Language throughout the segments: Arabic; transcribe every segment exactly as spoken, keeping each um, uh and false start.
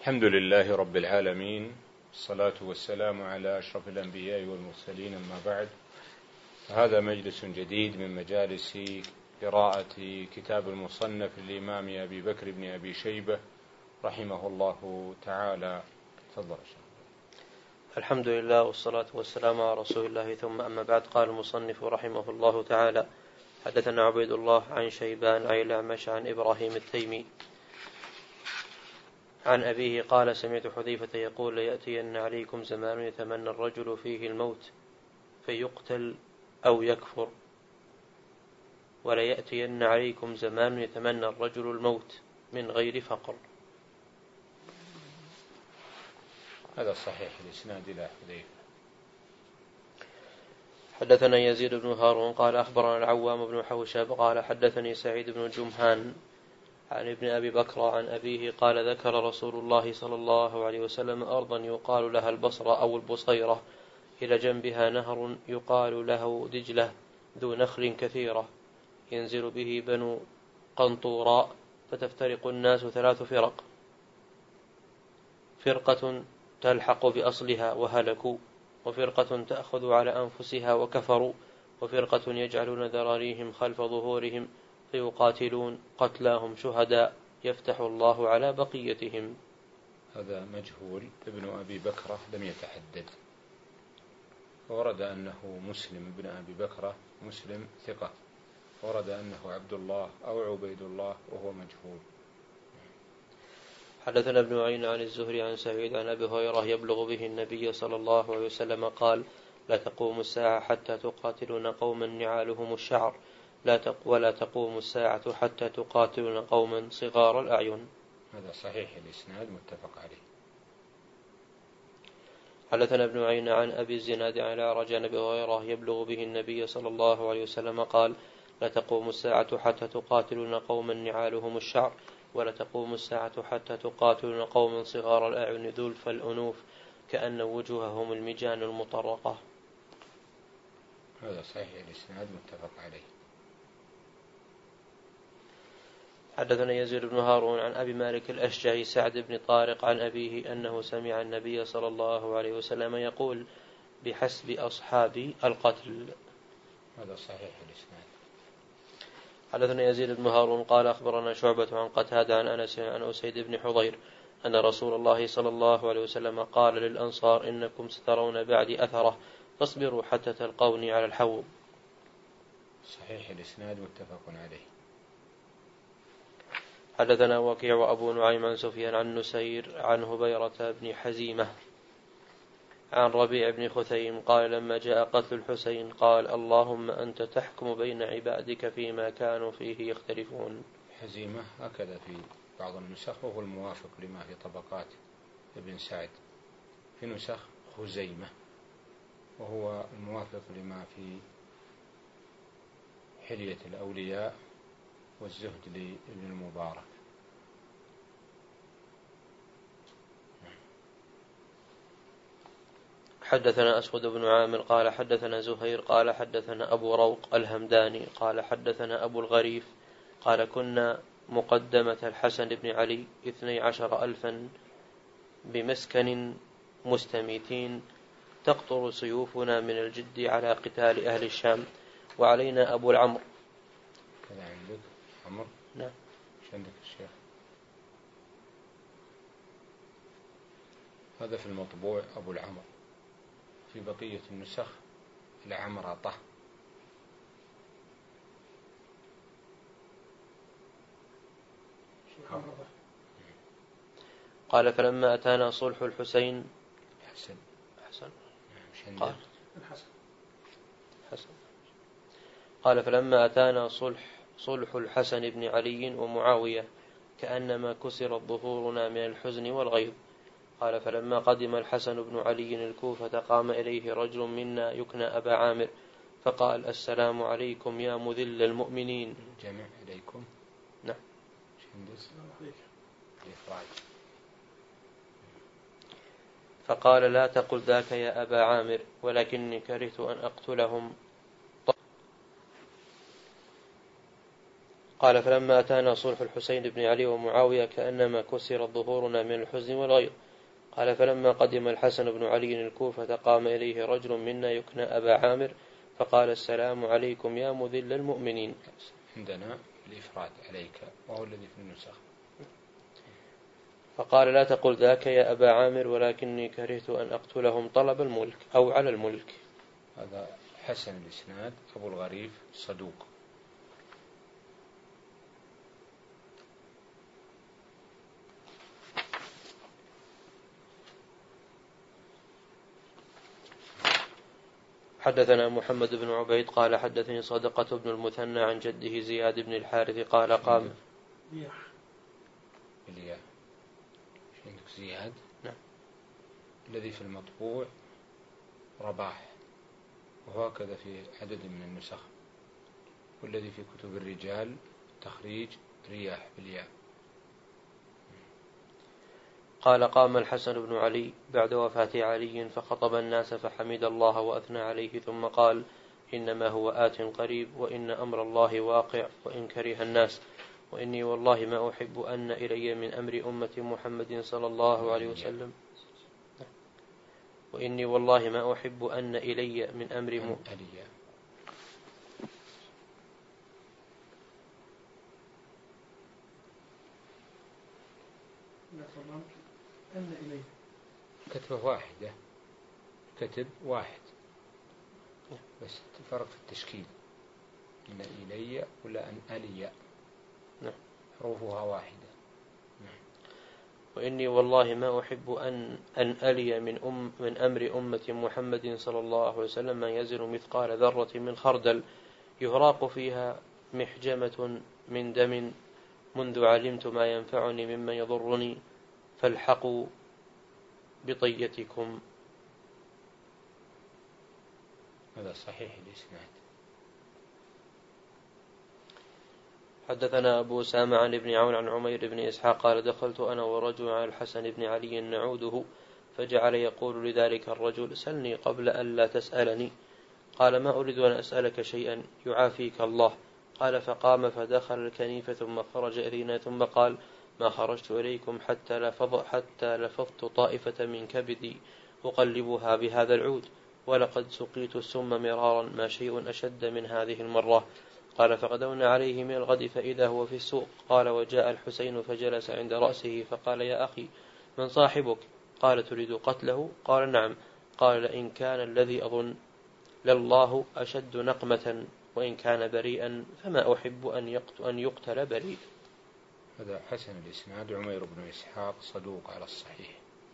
الحمد لله رب العالمين، الصلاة والسلام على أشرف الأنبياء والمرسلين، أما بعد. هذا مجلس جديد من مجالس قراءة كتاب المصنف للإمام أبي بكر بن أبي شيبة رحمه الله تعالى. تفضل. الحمد لله والصلاة والسلام على رسول الله، ثم أما بعد. قال المصنف رحمه الله تعالى: حدثنا عبيد الله عن شيبان عن الأعمش عن إبراهيم التيمي عن أبيه قال: سمعت حذيفة يقول: ليأتين عليكم زمان يتمنى الرجل فيه الموت فيقتل أو يكفر، وليأتين عليكم زمان يتمنى الرجل الموت من غير فقر. هذا صحيح الإسناد إلى حذيفة. حدثنا يزيد بن هارون قال: أخبرنا العوام بن حوشب قال: حدثني سعيد بن جمهان عن ابن أبي بكر عن أبيه قال: ذكر رسول الله صلى الله عليه وسلم أرضا يقال لها البصرة أو البصيرة، إلى جنبها نهر يقال له دجلة ذو نخل كثيرة، ينزل به بنو قنطوراء، فتفترق الناس ثلاث فرق: فرقة تلحق بأصلها وهلكوا، وفرقة تأخذ على أنفسها وكفروا، وفرقة يجعلون ذراريهم خلف ظهورهم فيقاتلون قتلاهم شهداء يفتح الله على بقيتهم. هذا مجهول. ابن أبي بكرة لم يتحدد، ورد أنه مسلم ابن أبي بكرة، مسلم ثقة، ورد أنه عبد الله أو عبيد الله وهو مجهول. حدثنا ابن عين عن الزهري عن سعيد عن أبي هريرة يبلغ به النبي صلى الله عليه وسلم قال: لا تقوم الساعة حتى تقاتلون قوما نعالهم الشعر، لا تق ولا تقوم الساعة حتى تقاتلون قوما صغار الأعين. هذا صحيح الإسناد متفق عليه. حدثنا ابن عين عن أبي الزناد عن الأعرج عن أبي هريرة يبلغ به النبي صلى الله عليه وسلم قال: لا تقوم الساعة حتى تقاتلون قوما نعالهم الشعر، ولا تقوم الساعة حتى تقاتلون قوما صغار الأعين ذلف الأنوف كأن وجوههم المجان المطرقة. هذا صحيح الإسناد متفق عليه. حدثنا يزيد بن هارون عن أبي مالك الأشجعي سعد بن طارق عن أبيه أنه سمع النبي صلى الله عليه وسلم يقول: بحسب أصحابي القتل. هذا صحيح الإسناد. حدثنا يزيد بن هارون قال: أخبرنا شعبة عن قتادة عن أنس عن أسيد بن حضير أن رسول الله صلى الله عليه وسلم قال للأنصار: إنكم سترون بعدي أثرة، فاصبروا حتى تلقوني على الحوض. صحيح الإسناد متفق عليه. حدثنا وكيع وأبو نعيم عن سفيان عن نسير عن هبيرة بن حزيمة عن ربيع بن خثيم قال: لما جاء قتل الحسين قال: اللهم أنت تحكم بين عبادك فيما كانوا فيه يختلفون. حزيمة هكذا في بعض النسخ، وهو الموافق لما في طبقات ابن سعد. في نسخ خزيمة، وهو الموافق لما في حلية الأولياء والزهد لابن المبارك. حدثنا أسود بن عامر قال: حدثنا زهير قال: حدثنا أبو روق الهمداني قال: حدثنا أبو الغريف قال: كنا مقدمة الحسن بن علي اثني عشر ألفا بمسكن مستميتين، تقطر سيوفنا من الجد على قتال أهل الشام، وعلينا أبو العمر. كذا عندك عمر؟ نعم. ايش عندك الشيخ؟ هذا في المطبوع أبو العمر، في بقية النسخ العمرطة. قال: فلما أتانا صلح الحسين حسن حسن قال الحسن حسن قال: فلما أتانا صلح صلح الحسن بن علي ومعاوية كأنما كسرت ظهورنا من الحزن والغيظ. قال: فلما قدم الحسن بن علي الكوفة قام إليه رجل منا يكنى أبا عامر فقال: السلام عليكم يا مذل المؤمنين. جمع عليكم. نعم. فقال: لا تقل ذاك يا أبا عامر، ولكني كرهت أن أقتلهم. قال فلما أتانا صلح الحسين بن علي ومعاوية كأنما كسرت ظهورنا من الحزن والغيظ. قال فلما قدم الحسن بن علي الكوفة قام إليه رجل منا يكنى أبا عامر فقال السلام عليكم يا مذل المؤمنين. عندنا الإفراد عليك وهو الذي في النسخ. فقال لا تقل ذاك يا أبا عامر ولكني كرهت أن أقتلهم طلب الملك أو على الملك. هذا حسن الإسناد أبو الغريف صدوق. حدثنا محمد بن عبيد قال حدثني صدقة بن المثنى عن جده زياد بن الحارث قال قام الياء عندك زياد نعم. الذي في المطبوع رباح وهكذا في عدد من النسخ، والذي في كتب الرجال تخريج رياح بالياء. قال قام الحسن بن علي بعد وفاة علي فخطب الناس فحمد الله وأثنى عليه ثم قال إنما هو آت قريب وإن أمر الله واقع وإن كره الناس، وإني والله ما أحب أن إلي من أمر أمة محمد صلى الله عليه وسلم وإني والله ما أحب أن إلي من أمر م... أن إليه كتبه واحدة كتب واحد بس فرق في التشكيل أن إلي ولا أن ألي حروفها واحدة. وإني والله ما أحب أن أن ألي من أم من أمر أمة محمد صلى الله عليه وسلم ما يزن مثقال ذرة من خردل يهراق فيها محجمة من دم منذ علمت ما ينفعني ممن يضرني فالحقوا بطيتكم. هذا صحيح الإسناد. حدثنا أبو سامع عن ابن عون عن عمير بن إسحاق قال دخلت أنا ورجل على الحسن بن علي نعوده فجعل يقول لذلك الرجل سلني قبل أن لا تسألني. قال ما أريد أن أسألك شيئا يعافيك الله. قال فقام فدخل الكنيف ثم خرج إلينا ثم قال ما خرجت إليكم حتى لفظ حتى لفظت طائفة من كبدي أقلبها بهذا العود ولقد سقيت السم مرارا ما شيء أشد من هذه المرة. قال فغدونا عليه من الغد فإذا هو في السوق. قال وجاء الحسين فجلس عند رأسه فقال يا أخي من صاحبك؟ قال تريد قتله؟ قال نعم. قال لئن كان الذي أظن لله أشد نقمة وإن كان بريئا فما أحب أن يقتل بريء. هذا حسن الإسناد. عمير بن إسحاق صدوق على الصحيح.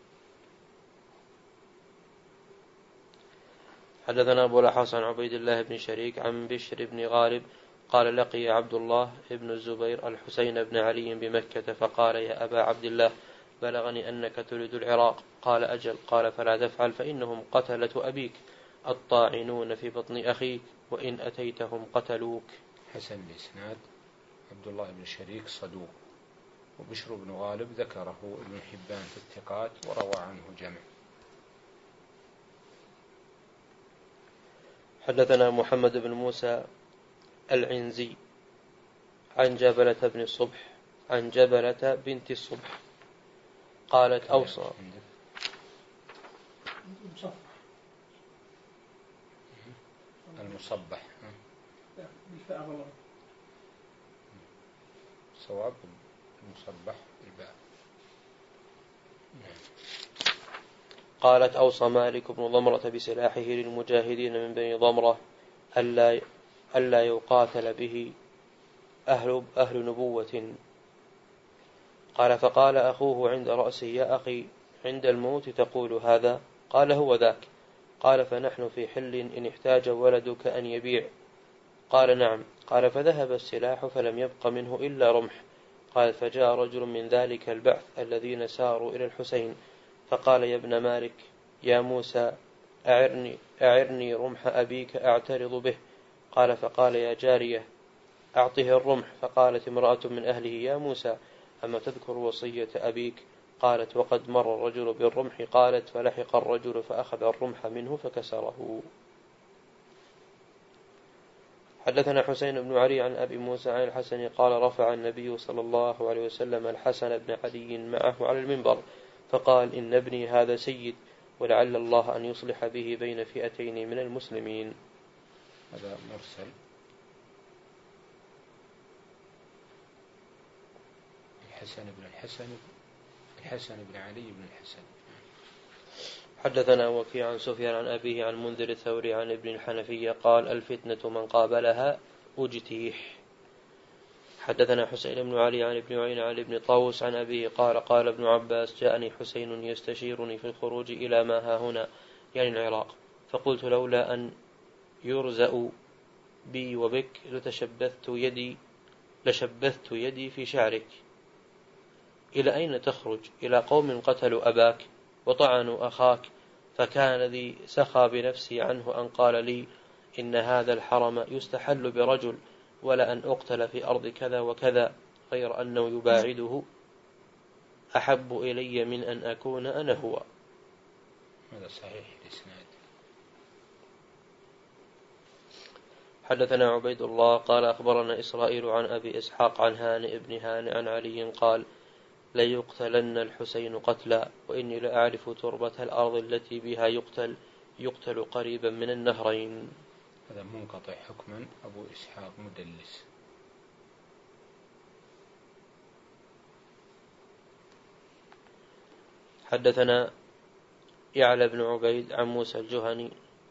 حدثنا أبو الأحوص عن عبيد الله بن شريك عن بشر بن غالب قال لقي عبد الله بن الزبير الحسين بن علي بمكة فقال يا أبا عبد الله بلغني أنك تريد العراق. قال أجل. قال فلا تفعل فإنهم قتلة أبيك الطاعنون في بطن أخيك وإن أتيتهم قتلوك. حسن الإسناد. عبد الله بن شريك صدوق، وبشر بن غالب ذكره ابن حبان في الثقات وروى عنه جمع. حدثنا محمد بن موسى العنزي عن جبلة بن الصبح عن جبلة بنت الصبح قالت أوصى المصبح صواب المصبح الباء. قالت أوصى مالك بن ضمرة بسلاحه للمجاهدين من بني ضمرة ألا ألا يقاتل به أهل, أهل نبوة. قال فقال أخوه عند رأسه يا أخي عند الموت تقول هذا؟ قال هو ذاك. قال فنحن في حل إن احتاج ولدك أن يبيع. قال نعم. قال فذهب السلاح فلم يبق منه إلا رمح. قال فجاء رجل من ذلك البعث الذين ساروا إلى الحسين فقال يا ابن مالك يا موسى أعرني, أعرني رمح أبيك أعترض به. قال فقال يا جارية أعطه الرمح. فقالت امرأة من أهله يا موسى أما تذكر وصية أبيك؟ قالت وقد مر الرجل بالرمح. قالت فلحق الرجل فأخذ الرمح منه فكسره. حدثنا حسين بن علي عن أبي موسى عن الحسن قال رفع النبي صلى الله عليه وسلم الحسن بن علي معه على المنبر فقال إن ابني هذا سيد ولعل الله أن يصلح به بين فئتين من المسلمين. هذا مرسل. الحسن بن الحسن الحسن بن علي بن الحسن. حدثنا وكيع عن سفيان عن أبيه عن منذر الثوري عن ابن الحنفية قال الفتنة من قابلها أجتيح. حدثنا حسين بن علي عن ابن عين عن ابن طاووس عن أبيه قال قال ابن عباس جاءني حسين يستشيرني في الخروج إلى ما ها هنا يعني العراق فقلت لولا أن يرزأ بي وبك لتشبثت يدي لشبثت يدي في شعرك. إلى أين تخرج؟ إلى قوم قتلوا أباك وطعنوا أخاك فكان ذي سخى بنفسي عنه أن قال لي إن هذا الحرم يستحل برجل ولا أن أقتل في أرض كذا وكذا غير أنه يباعده أحب إلي من أن أكون أنا هو. هذا صحيح الإسناد. حدثنا عبيد الله قال أخبرنا إسرائيل عن أبي إسحاق عن هانئ بن هانئ عن علي قال ليقتلن الحسين قتلا وإني لأعرف تربة الأرض التي بها يقتل يقتل قريبا من النهرين. هذا منقطع حكما أبو إسحاق مدلس. حدثنا يعلى بن عبيد عن موسى الجهني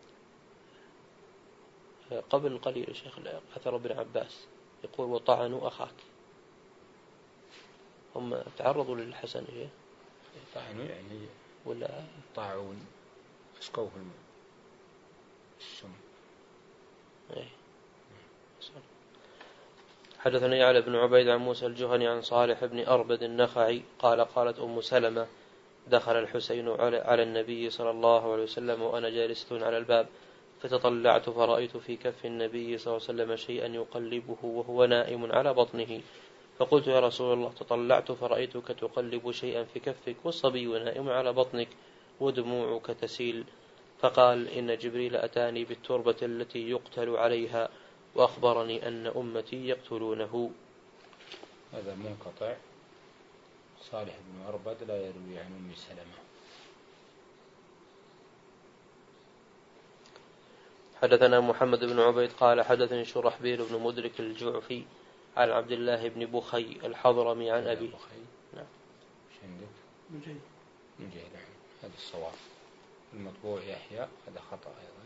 قبل قليل الشيخ أثر ابن عباس يقول وطعنوا أخاك هم تعرضوا للحسن فيه طعنوا يعني ولا طاعون اسقوه السم. ايه. حدثنا يعلى بن عبيد عن موسى الجهني عن صالح بن أربد النخعي قال قالت أم سلمة دخل الحسين على النبي صلى الله عليه وسلم وأنا جالسة على الباب فتطلعت فرأيت في كف النبي صلى الله عليه وسلم شيئا يقلبه وهو نائم على بطنه فقلت يا رسول الله تطلعت فرأيتك تقلب شيئا في كفك والصبي نائم على بطنك ودموعك تسيل فقال إن جبريل أتاني بالتربة التي يقتل عليها وأخبرني أن أمتي يقتلونه. هذا منقطع. صالح بن أربد لا يروي عن أم سلمة. حدثنا محمد بن عبيد قال حدثني شرحبيل بن مدرك الجعفي عن عبد الله بن بخي الحضرمي عن أبي نعم. نجي نجي نعم. هذا الصواب. المطبوع يحيى هذا خطأ أيضا.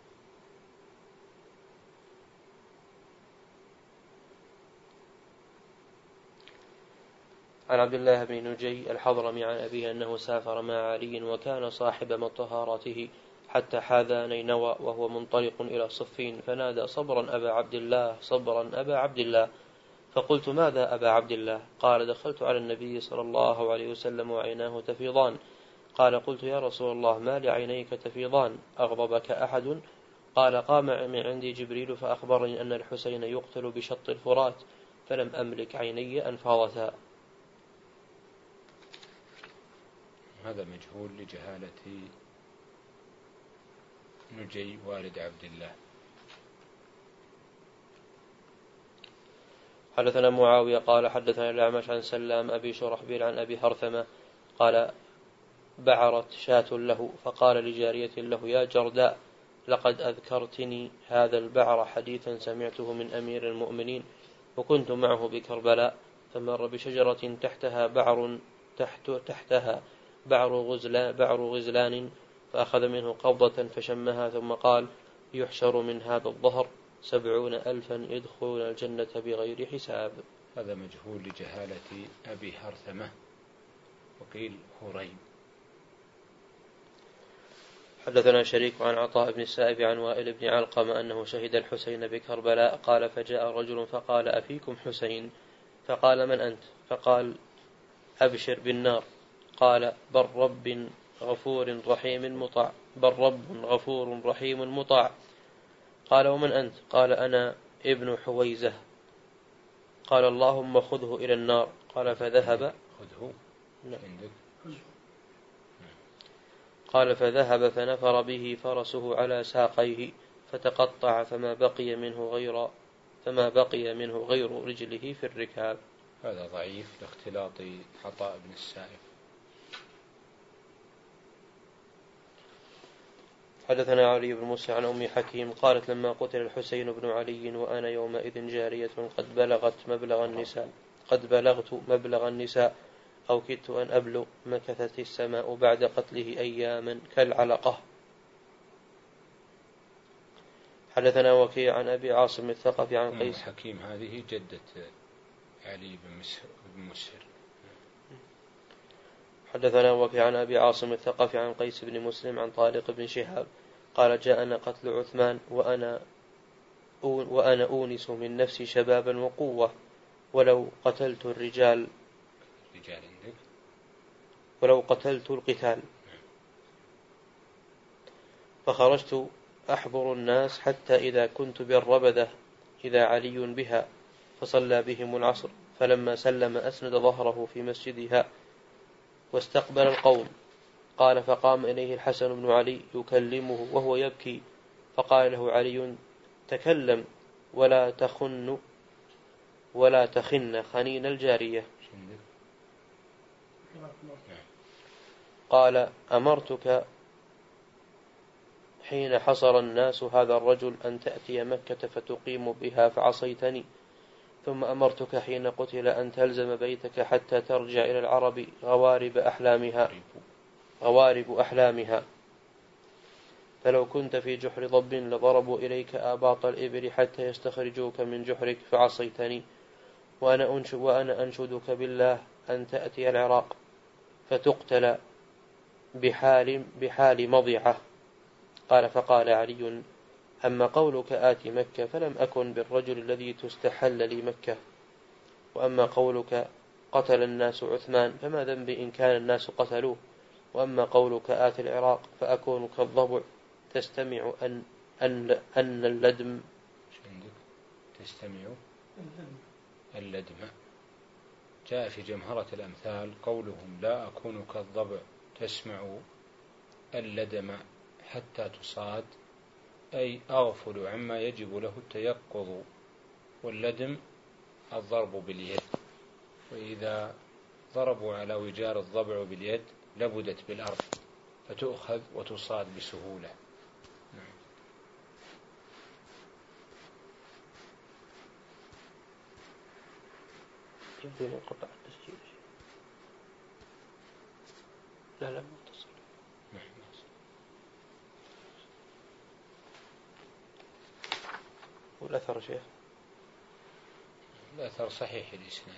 عن عبد الله بن نجي الحضرمي عن أبيه أنه سافر مع علي وكان صاحب مطهاراته حتى حاذا نينوى وهو منطلق إلى صفين فنادى صبرا أبا عبد الله صبرا أبا عبد الله فقلت ماذا أبا عبد الله؟ قال دخلت على النبي صلى الله عليه وسلم وعيناه تفيضان. قال قلت يا رسول الله ما لعينيك تفيضان أغضبك أحد؟ قال قام من عندي جبريل فأخبرني أن الحسين يقتل بشط الفرات فلم أملك عيني أن فاضتا. هذا مجهول لجهالة نجي والد عبد الله. حدثنا معاوية قال حدثنا الأعمش عن سلام أبي شرحبيل عن أبي هرثمة قال بعرت شاة له فقال لجارية له يا جرداء لقد أذكرتني هذا البعر حديثا سمعته من أمير المؤمنين وكنت معه بكربلاء فمر بشجرة تحتها بعر تحت تحتها بعر غزلان, بعر غزلان فأخذ منه قبضة فشمها ثم قال يحشر من هذا الظهر سبعون ألفا يدخلون الجنة بغير حساب. هذا مجهول لجهالة أبي هرثمة وقيل هريم. حدثنا شريك عن عطاء بن السائب عن وائل بن علقمة أنه شهد الحسين بكربلاء قال فجاء رجل فقال أفيكم حسين؟ فقال من أنت؟ فقال أبشر بالنار. قال بل رب غفور رحيم مطاع بل رب غفور رحيم مطاع. قال ومن أنت؟ قال أنا ابن حويزة. قال اللهم خذه إلى النار. قال فذهب خذه عندك. قال فذهب فنفر به فرسه على ساقيه فتقطع فما بقي منه غير فما بقي منه غير رجله في الركاب. هذا ضعيف لاختلاط عطاء بن السائب. حدثنا علي بن موسى عن أم حكيم قالت لما قتل الحسين بن علي وأنا يومئذ جارية قد بلغت مبلغ النساء قد بلغت مبلغ النساء أو كدت أن أبلغ مكثت السماء بعد قتله أياما كالعلقة. حدثنا وكيع عن أبي عاصم الثقفي عن قيس. أم حكيم هذه جدة علي بن مسهر. حدثنا وكيع عن أبي عاصم الثقفي عن قيس بن مسلم عن طارق بن شهاب قال جاءنا قتل عثمان وأنا وأنا أونس من نفسي شبابا وقوة ولو قتلت الرجال ولو قتلت القتال فخرجت أحضر الناس حتى إذا كنت بالربذة إذا علي بها فصلى بهم العصر فلما سلم أسند ظهره في مسجدها واستقبل القوم قال فقام إليه الحسن بن علي يكلمه وهو يبكي فقال له علي تكلم ولا تخن ولا تخن خنين الجارية. قال أمرتك حين حصر الناس هذا الرجل أن تأتي مكة فتقيم بها فعصيتني ثم أمرتك حين قتل أن تلزم بيتك حتى ترجع إلى العرب غوارب أحلامها غوارب أحلامها فلو كنت في جحر ضب لضربوا إليك آباط الإبل حتى يستخرجوك من جحرك فعصيتني وأنا أنشد وأنا أنشدك بالله أن تأتي العراق فتقتل بحال بحال مضيعة. قال فقال علي أما قولك آتي مكة فلم أكن بالرجل الذي تستحل لي مكة وأما قولك قتل الناس عثمان فما ذنبي إن كان الناس قتلوه وأما قولك آتي العراق فأكون كالضبع تستمع أن أن أن اللدم تستمع اللدم. جاء في جمهرة الأمثال قولهم لا أكون كالضبع تسمع اللدم حتى تصاد أي أغفل عما يجب له التيقظ واللدم الضرب باليد وإذا ضربوا على وجار الضبع باليد لبدت بالأرض فتؤخذ وتصاد بسهولة. انقطع التسجيل. لا لا متصل. والأثر شيخ الأثر صحيح الإسناد.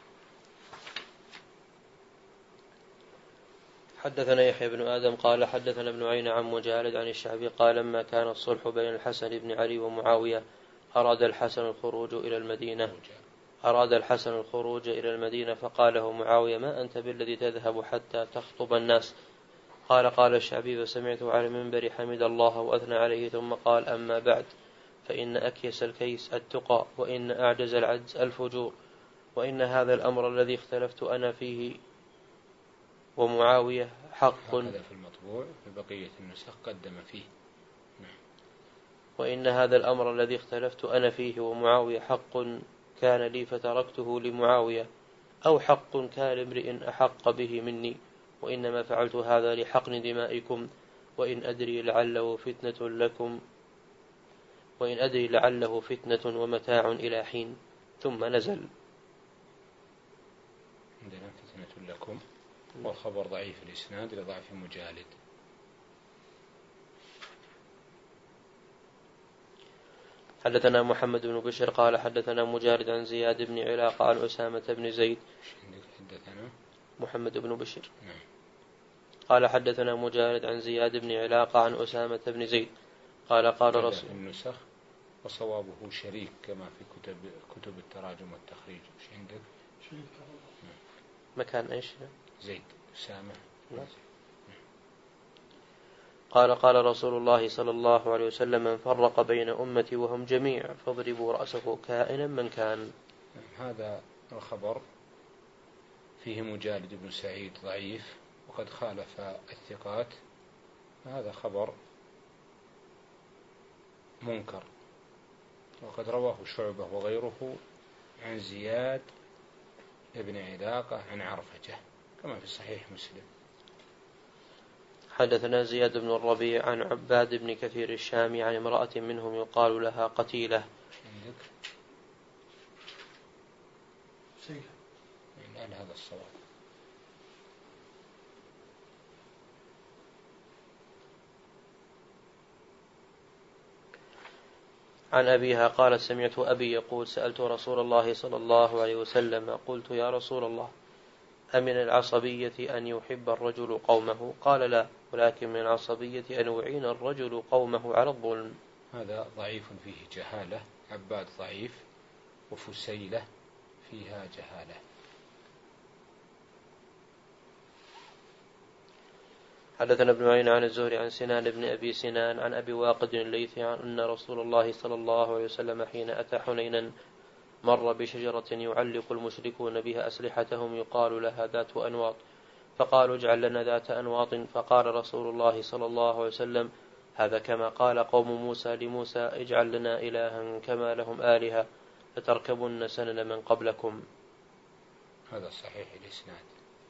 حدثنا يحيى بن آدم قال حدثنا ابن عين عن مجالد عن الشعبي قال لما كان الصلح بين الحسن بن علي ومعاوية أراد الحسن الخروج إلى المدينة أراد الحسن الخروج إلى المدينة فقال له معاوية ما أنت بالذي تذهب حتى تخطب الناس؟ قال قال الشعبي فسمعته على المنبر حمد الله وأثنى عليه ثم قال أما بعد فإن أكيس الكيس التقى وإن أعجز العجز الفجور وإن هذا الأمر الذي اختلفت أنا فيه ومعاوية حق. هذا في المطبوع في بقية النسخ قدم فيه. وإن هذا الأمر الذي اختلفت أنا فيه ومعاوية حق كان لي فتركته لمعاوية أو حق كان لامرئ أحق به مني وإنما فعلت هذا لحقن دمائكم وإن أدري لعله فتنة لكم وإن أدري لعله فتنة ومتاع إلى حين. ثم نزل. عندنا فتنة لكم والخبر ضعيف الإسناد لضعف مجالد. حدثنا محمد بن بشر قال حدثنا مجالد عن زياد بن علاقة عن أسامة بن زيد. حدثنا محمد بن بشر نعم. قال حدثنا مجالد عن زياد بن علاقة عن أسامة بن زيد قال قال رسول النسخ وصوابه شريك كما في كتب كتب التراجم والتخريج. مش عندك شريك مكان ايش زيد أسامة نعم. قال قال رسول الله صلى الله عليه وسلم من فرق بين أمتي وهم جميع فاضربوا رأسه كائنا من كان. هذا الخبر فيه مجالد بن سعيد ضعيف وقد خالف الثقات. هذا خبر منكر وقد رواه شعبة وغيره عن زياد ابن علاقة عن عرفجة كما في صحيح مسلم. حدثنا زياد بن الربيع عن عباد بن كثير الشامي عن امرأة منهم يقال لها قتيلة. عندك يعني هذا الصواب. عن أبيها قالت سمعت أبي يقول سألت رسول الله صلى الله عليه وسلم قلت يا رسول الله أمن العصبية أن يحب الرجل قومه؟ قال لا، ولكن من العصبية أن يعين الرجل قومه على الظلم. هذا ضعيف فيه جهالة، عباد ضعيف، وفسيلة فيها جهالة. حدثنا ابن عين عن الزهري عن سنان بن أبي سنان عن أبي واقد الليثي أن رسول الله صلى الله عليه وسلم حين أتى حنينا مر بشجرة يعلق المشركون بها أسلحتهم يقال لها ذات أنواط، فقالوا اجعل لنا ذات أنواط، فقال رسول الله صلى الله عليه وسلم هذا كما قال قوم موسى لموسى اجعل لنا إلها كما لهم آلهة لتركبن سنن من قبلكم. هذا صحيح الإسناد.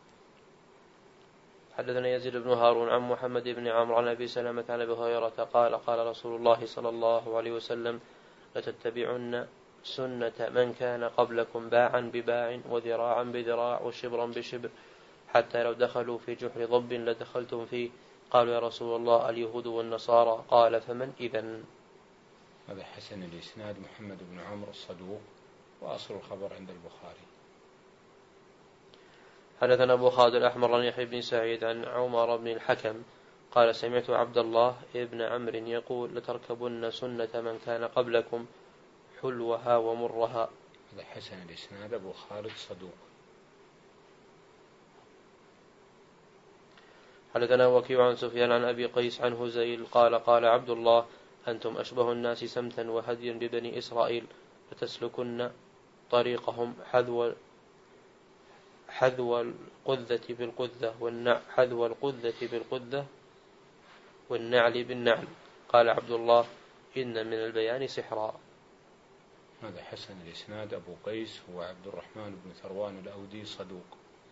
حدثنا يزيد بن هارون عن محمد بن عمرو عن أبي سلمة عن أبي هريرة قال قال رسول الله صلى الله عليه وسلم لتتبعن سنة من كان قبلكم باعا بباع وذراعا بذراع وشبرا بشبر حتى لو دخلوا في جحر ضب لدخلتم فيه. قالوا يا رسول الله اليهود والنصارى؟ قال فمن إذن؟ هذا حسن الإسناد. محمد بن عمرو الصدوق، وأصل الخبر عند البخاري. حدثنا أبو خالد الأحمر عن يحيى بن سعيد عن عمر بن الحكم قال سمعت عبد الله ابن عمرو يقول لتركبن سنة من كان قبلكم حلوها ومرها. هذا حسن الإسناد. أبو خالد صدوق. حدثنا وكيع عن سفيان عن أبي قيس عن هزيل قال قال عبد الله أنتم أشبه الناس سمتا وهديا ببني إسرائيل لتسلكن طريقهم حذو حذو القذة بالقذة والنع حذو القذة بالقذة والنعل بالنعل. قال عبد الله إن من البيان سحرا. هذا حسن الإسناد. أبو قيس هو عبد الرحمن بن ثروان الأودي صدوق.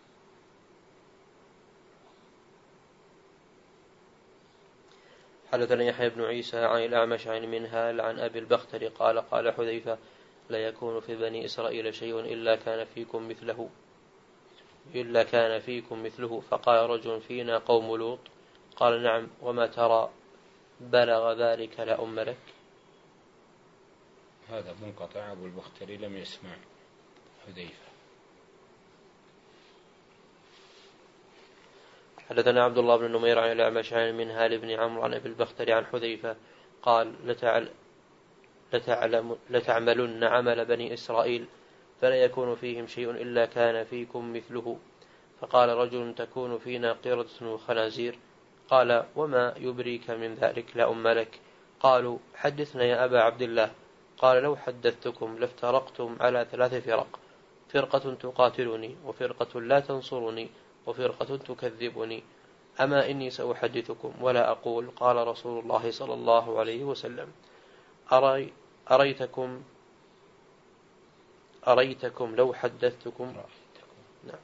حدثنا يحيى بن عيسى عن الأعمش عن منهال عن أبي البختر قال قال حذيفة لا يكون في بني إسرائيل شيء إلا كان فيكم مثله إلا كان فيكم مثله. فقال رجل فينا قوم لوط؟ قال نعم، وما ترى؟ بلغ ذلك لا أم لك. هذا منقطع. أبو البختري لم يسمع حذيفة. حدثنا عبد الله بن نمير عن الأعمش عن منهال بن عمرو عن أبي البختري عن حذيفة قال لتعل لتعلم لتعملن عمل بني إسرائيل فلا يكون فيهم شيء إلا كان فيكم مثله. فقال رجل تكون فينا قردة وخنازير؟ قال وما يبريك من ذلك لا أم لك؟ قالوا حدثنا يا أبا عبد الله. قال لو حدثتكم لافترقتم على ثلاث فرق، فرقة تقاتلني وفرقة لا تنصرني وفرقة تكذبني، أما إني سأحدثكم ولا أقول قال رسول الله صلى الله عليه وسلم أري أريتكم أريتكم لو حدثتكم نعم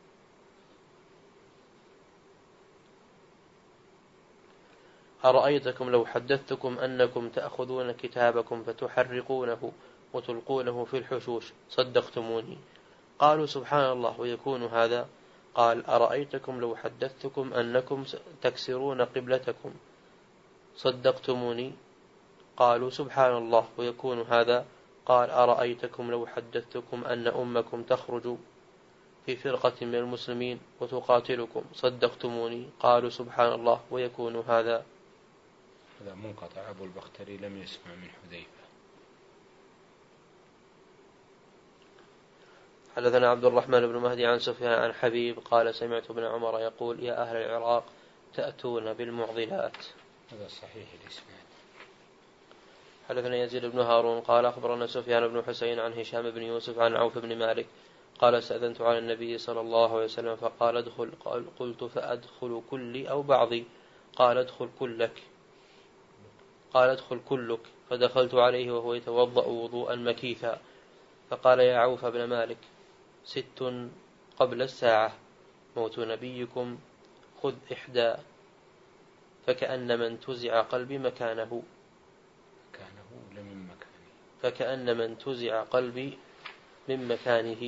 أرأيتكم لو حدثتكم أنكم تأخذون كتابكم فتحرقونه وتلقونه في الحشوش صدقتموني؟ قالوا سبحان الله ويكون هذا؟ قال أرأيتكم لو حدثتكم أنكم تكسرون قبلتكم صدقتموني؟ قالوا سبحان الله ويكون هذا؟ قال أرأيتكم لو حدثتكم أن أمكم تخرج في فرقة من المسلمين وتقاتلكم صدقتموني؟ قالوا سبحان الله ويكون هذا؟ هذا منقطع. أبو البختري لم يسمع من حذيفة. حدثنا عبد الرحمن بن مهدي عن سفيان عن حبيب قال سمعت ابن عمر يقول يا أهل العراق تأتون بالمعضلات. هذا صحيح الإسناد. حدثنا يزيد بن هارون قال أخبرنا سفيان بن حسين عن هشام بن يوسف عن عوف بن مالك قال استأذنت على النبي صلى الله عليه وسلم فقال ادخل. قلت فأدخل كلي أو بعضي؟ قال ادخل كلك. قال ادخل كلك. فدخلت عليه وهو يتوضأ وضوءا مكيثا فقال يا عوف بن مالك ست قبل الساعة موت نبيكم خذ إحدى فكأنما انتزع قلبي مكانه كانه لمن مكانه فكأنما انتزع قلبي من مكانه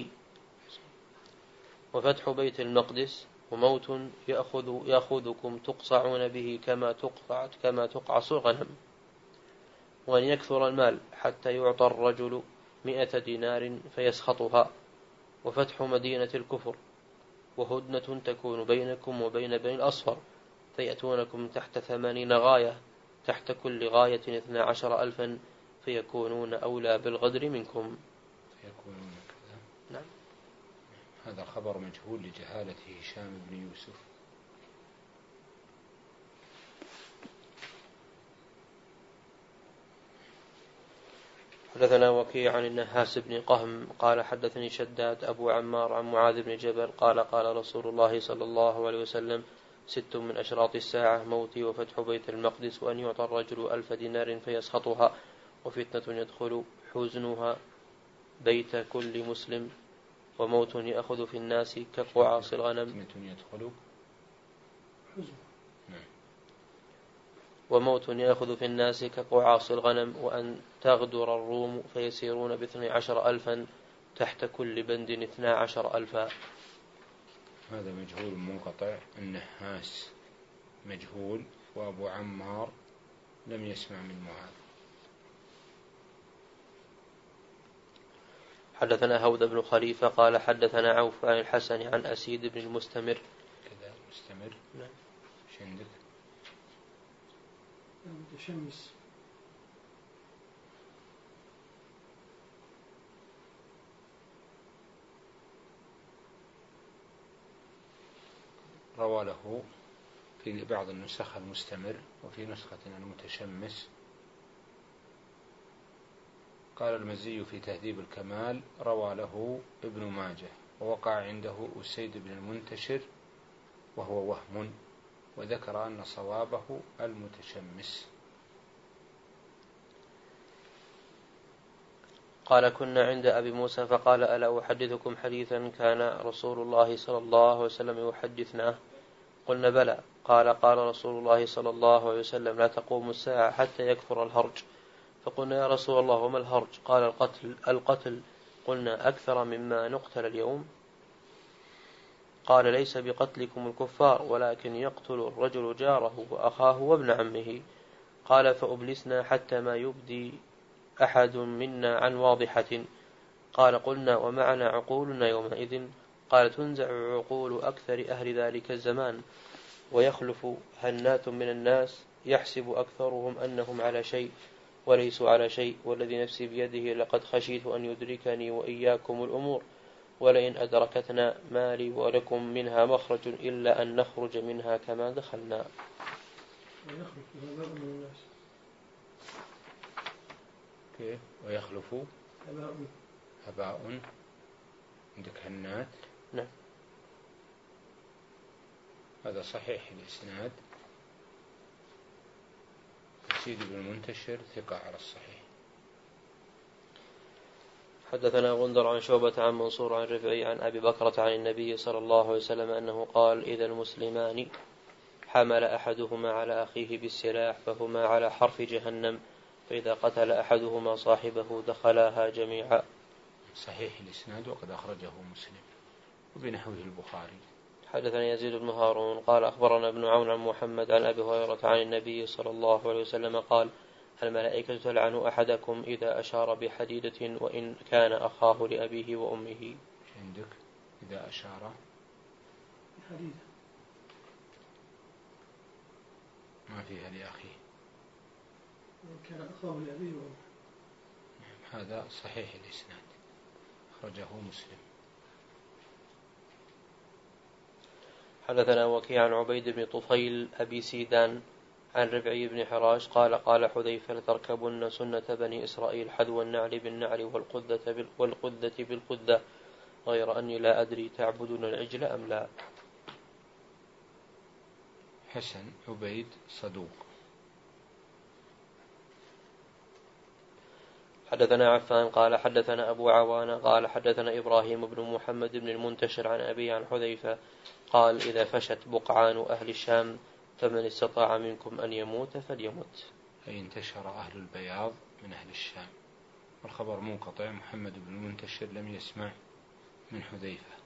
وفتح بيت المقدس وموت يأخذ يأخذكم تقصعون به كما تقطع كما تقعص الغنم وأن يكثر المال حتى يعطى الرجل مئة دينار فيسخطها وفتح مدينة الكفر وهدنة تكون بينكم وبين بني الأصفر فيأتونكم تحت ثمانين غاية تحت كل غاية اثنا عشر ألفا فيكونون أولى بالغدر منكم. فيكونون كذا. نعم. هذا خبر مجهول لجهالة هشام بن يوسف. حدثنا وكيع عن النهاس بن قهم قال حدثني شداد أبو عمار عن معاذ بن جبل قال قال رسول الله صلى الله عليه وسلم ست من أشراط الساعة موتي وفتح بيت المقدس وأن يعطى الرجل ألف دينار فيسخطها وفتنة يدخل حزنها بيت كل مسلم وموت يأخذ في الناس كقعاص الغنم فتنة يدخل حزن وموت يأخذ في الناس كقعاص الغنم وأن تغدر الروم فيسيرون باثني عشر ألفا تحت كل بند اثنا عشر ألفا. هذا مجهول منقطع. النهاس مجهول وأبو عمار لم يسمع من معاذ. حدثنا هود بن خليفة قال حدثنا عوف عن الحسن عن أسيد بن المستمر كذا مستمر. نعم. ايش عندك؟ متشمس. روى له في بعض النسخ المستمر وفي نسخة المتشمس. قال المزي في تهذيب الكمال روى له ابن ماجه ووقع عنده أسيد بن المنتشر وهو وهم وذكر أن صوابه المتشمس. قال كنا عند أبي موسى فقال ألا أحدثكم حديثا كان رسول الله صلى الله عليه وسلم يحدثنا قلنا بلى قال قال رسول الله صلى الله عليه وسلم لا تقوم الساعة حتى يكثر الهرج فقلنا يا رسول الله وما الهرج قال القتل القتل قلنا أكثر مما نقتل اليوم قال ليس بقتلكم الكفار ولكن يقتل الرجل جاره وأخاه وابن عمه قال فأبلسنا حتى ما يبدي أحد منا عن واضحة قال قلنا ومعنا عقولنا يومئذ قال تنزع عقول أكثر أهل ذلك الزمان ويخلف هنات من الناس يحسب أكثرهم أنهم على شيء وليسوا على شيء والذي نفسي بيده لقد خشيت أن يدركني وإياكم الأمور ولئن أدركتنا ما لي ولكم منها مخرج إلا أن نخرج منها كما دخلنا. كيف ويخلف هباء عندك هنات. نعم. هذا صحيح الإسناد. أسيد بن المنتشر ثقة على الصحيح. حدثنا غندر عن شعبة عن منصور عن رفعي عن أبي بكرة عن النبي صلى الله عليه وسلم أنه قال إذا المسلمان حمل أحدهما على أخيه بالسلاح فهما على حرف جهنم فإذا قتل أحدهما صاحبه دخلها جميعا. صحيح الإسناد وقد أخرجه مسلم وبنحوه البخاري. حدثنا يزيد بن هارون قال أخبرنا ابن عون عن محمد عن أبي هريرة عن النبي صلى الله عليه وسلم قال الملائكة تلعن أحدكم إذا أشار بحديدة وإن كان أخاه لأبيه وأمه. عندك إذا أشار بحديدة ما فيها لأخيه وإن كان أخاه لأبيه وأمه. هذا صحيح الإسناد أخرجه مسلم. حدثنا وكيع عن عبيد بن طفيل أبي سيدان عن ربعي بن حراش قال قال حذيفة لتركبن سنة بني إسرائيل حذو النعل بالنعل والقدة والقدة بالقدة غير أني لا أدري تعبدون العجل أم لا. حسن عبيد صدوق حدثنا عفان قال حدثنا أبو عوانة قال حدثنا إبراهيم بن محمد بن المنتشر عن أبي عن حذيفة قال إذا فشت بقعان أهل الشام فمن استطاع منكم أن يموت فليمت. أي انتشر أهل البياض من أهل الشام. والخبر منقطع، محمد بن المنتشر لم يسمع من حذيفة.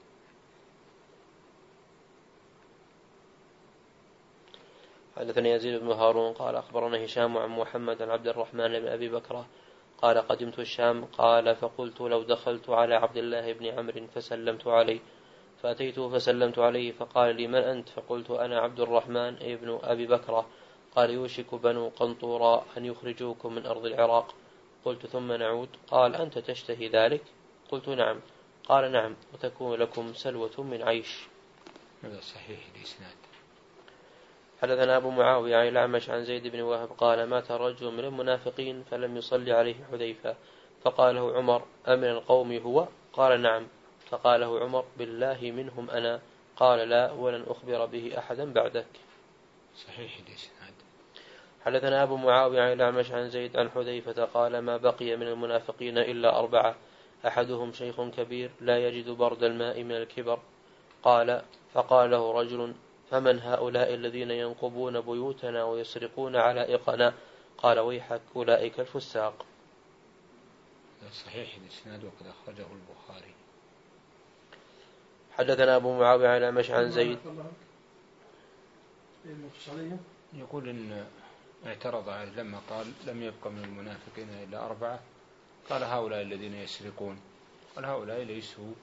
حدثني يزيد بن هارون قال أخبرنا هشام عن محمد عن عبد الرحمن بن أبي بكر قال قدمت الشام قال فقلت لو دخلت على عبد الله بن عمرو فسلمت عليه فأتيته فسلمت عليه فقال لي من أنت؟ فقلت أنا عبد الرحمن ابن أبي بكر. قال يوشك بنو قنطوراء أن يخرجوكم من أرض العراق. قلت ثم نعود؟ قال أنت تشتهي ذلك؟ قلت نعم. قال نعم وتكون لكم سلوة من عيش. هذا صحيح الإسناد. حدثنا أبو معاوية عن الأعمش عن زيد بن وهب قال مات رجل من المنافقين فلم يصلي عليه حذيفة فقال له عمر أمن القوم هو؟ قال نعم. فقال له عمر بالله منهم أنا؟ قال لا ولن أخبر به أحدا بعدك. صحيح الإسناد. حدثنا أبو معاوية عن الأعمش عن زيد عن حذيفة قال ما بقي من المنافقين إلا أربعة أحدهم شيخ كبير لا يجد برد الماء من الكبر. قال فقال له رجل فمن هؤلاء الذين ينقبون بيوتنا ويسرقون علائقنا؟ قال ويحك أولئك الفساق. صحيح الإسناد وقد أخرجه البخاري. حدثنا أبو معاوية عن الأعمش عن زيد يقول إن اعترض عليه لما قال لم يبق من المنافقين إلا أربعة، قال هؤلاء الذين يسرقون، قال هؤلاء ليسوا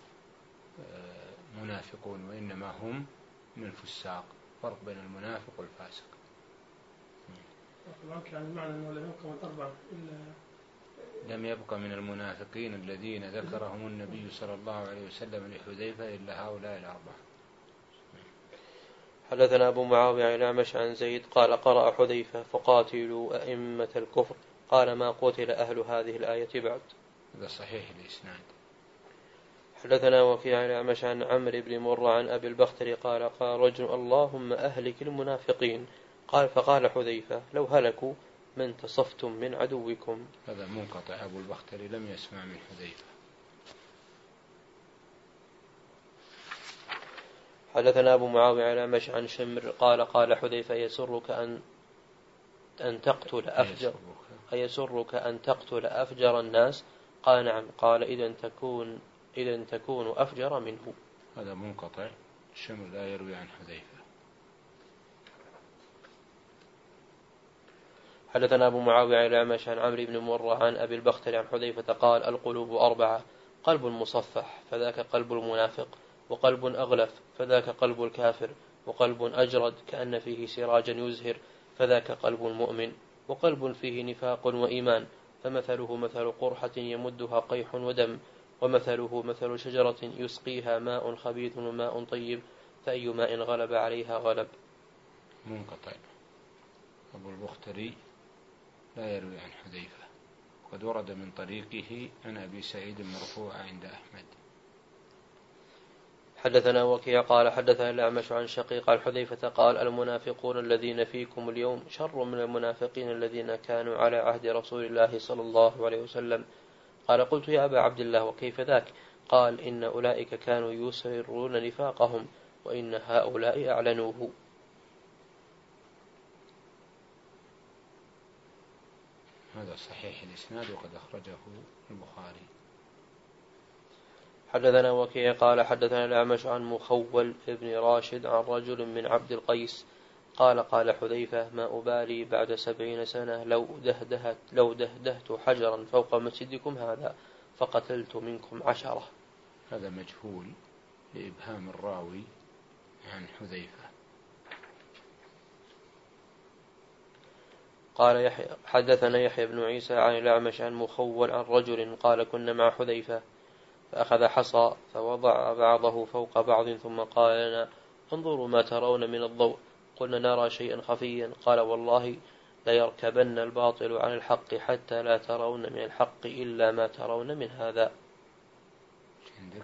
منافقون وإنما هم من الفساق، فرق بين المنافق والفاسق. يعني معنى أنه لم يبق من أربعة إلا لم يبق من المنافقين الذين ذكرهم النبي صلى الله عليه وسلم لحذيفة إلا هؤلاء الأربعة. حدثنا أبو معاوية عن الأعمش عن زيد قال قرأ حذيفة فقاتلوا أئمة الكفر قال ما قتل أهل هذه الآية بعد. هذا صحيح الإسناد. حدثنا وكيع عن الأعمش عن عمرو بن مرة عن أبي البختري قال قال رجل اللهم أهلك المنافقين. قال فقال حذيفة لو هلكوا ما انتصفتم من عدوكم. هذا منقطع، أبو البختري لم يسمع من حذيفة. حدثنا أبو معاوية عن الأعمش عن شمر قال قال حذيفة يسرك أن أن تقتل أفجر أيسرك أن تقتل أفجر الناس؟ قال نعم. قال إذا تكون إذا تكون أفجر منه. هذا منقطع، شمر لا يروي عن حذيفة. حدثنا أبو معاوية عن الأعمش عن عمرو بن مرة عن أبي البختري عن حذيفة قال القلوب أربعة قلب مصفح فذاك قلب المنافق، وقلب أغلف فذاك قلب الكافر، وقلب أجرد كأن فيه سراجا يزهر فذاك قلب المؤمن، وقلب فيه نفاق وإيمان فمثله مثل قرحة يمدها قيح ودم، ومثله مثل شجرة يسقيها ماء خبيث وماء طيب فأي ماء غلب عليها غلب. منقطع. أبو البختري لا يروي عن حذيفة، قد ورد من طريقه عن أبي سعيد مرفوع عند أحمد. حدثنا وكيع قال حدثنا الأعمش عن شقيق عن حذيفة قال المنافقون الذين فيكم اليوم شر من المنافقين الذين كانوا على عهد رسول الله صلى الله عليه وسلم. قال قلت يا أبا عبد الله وكيف ذاك؟ قال إن أولئك كانوا يسرون نفاقهم وإن هؤلاء أعلنوه. هذا صحيح الإسناد وقد أخرجه البخاري. حدثنا وكيع قال حدثنا الأعمش عن مخول ابن راشد عن رجل من عبد القيس قال قال حذيفة ما أبالي بعد سبعين سنة لو دهدهت لو دهدهت حجرا فوق مسجدكم هذا فقتلت منكم عشرة. هذا مجهول لإبهام الراوي عن حذيفة. قال يحيى حدثنا يحيى بن عيسى عن الأعمش عن مخول عن رجل قال كنا مع حذيفة فأخذ حصى فوضع بعضه فوق بعض ثم قال لنا انظروا ما ترون من الضوء. قلنا نرى شيئا خفيا. قال والله ليركبن الباطل عن الحق حتى لا ترون من الحق إلا ما ترون من هذا. عندك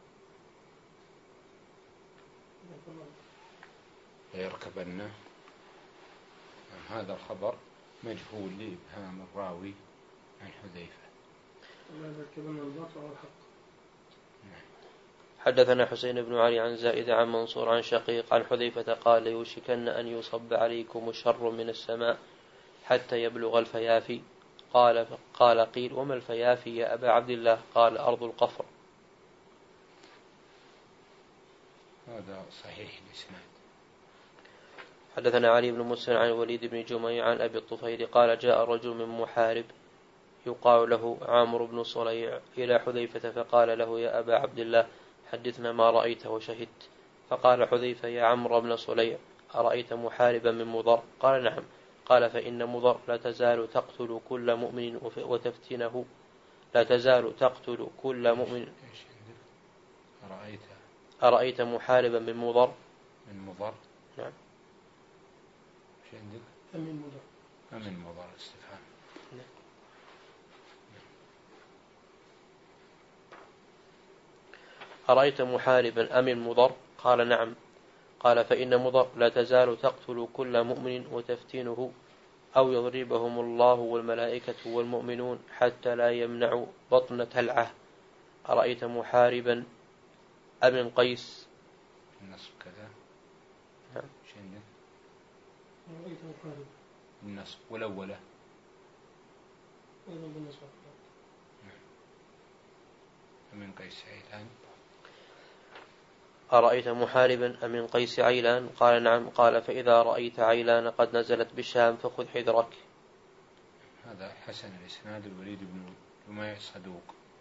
ليركبن، هذا الخبر مجهول لإبهام الراوي عن حذيفة. الله يذكرنا الباطل والحق. حدثنا حسين بن علي عن زائد عن منصور عن شقيق عن حذيفة قال يوشكن أن يصب عليكم الشر من السماء حتى يبلغ الفيافي. قال قال قيل وما الفيافي يا أبا عبد الله؟ قال أرض القفر. هذا صحيح الإسناد. حدثنا علي بن مسلم عن الوليد بن جميع عن أبي الطفيل قال جاء رجل من محارب يقال له عامر بن صليع إلى حذيفة فقال له يا أبا عبد الله حدثنا ما رأيت وشهدت. فقال حذيفة يا عمرو بن صليع أرأيت محاربا من مضر؟ قال نعم. قال فإن مضر لا تزال تقتل كل مؤمن وتفتنه لا تزال تقتل كل مؤمن. أرأيت أرأيت محاربا من مضر؟ من مضر. نعم. ايش عندك؟ أمين مضر. أمين مضر استفهام. نعم. أرأيت محاربا أم مضر؟ قال نعم. قال فإن مضر لا تزال تقتل كل مؤمن وتفتنه أو يضربهم الله والملائكة والمؤمنون حتى لا يمنعوا بطن تلعه. أرأيت محاربا أم قيس؟ النصب كذا. نعم. ايش عندك؟ رأيت محاربا. النصب والأولى أيضا بالنسبة. من قيس عيلان. أرأيت محاربا أم من قيس عيلان؟ قال نعم. قال فإذا رأيت عيلان قد نزلت بالشام فخذ حذرك. هذا حسن الإسناد. الوليد بن جميع صدوق.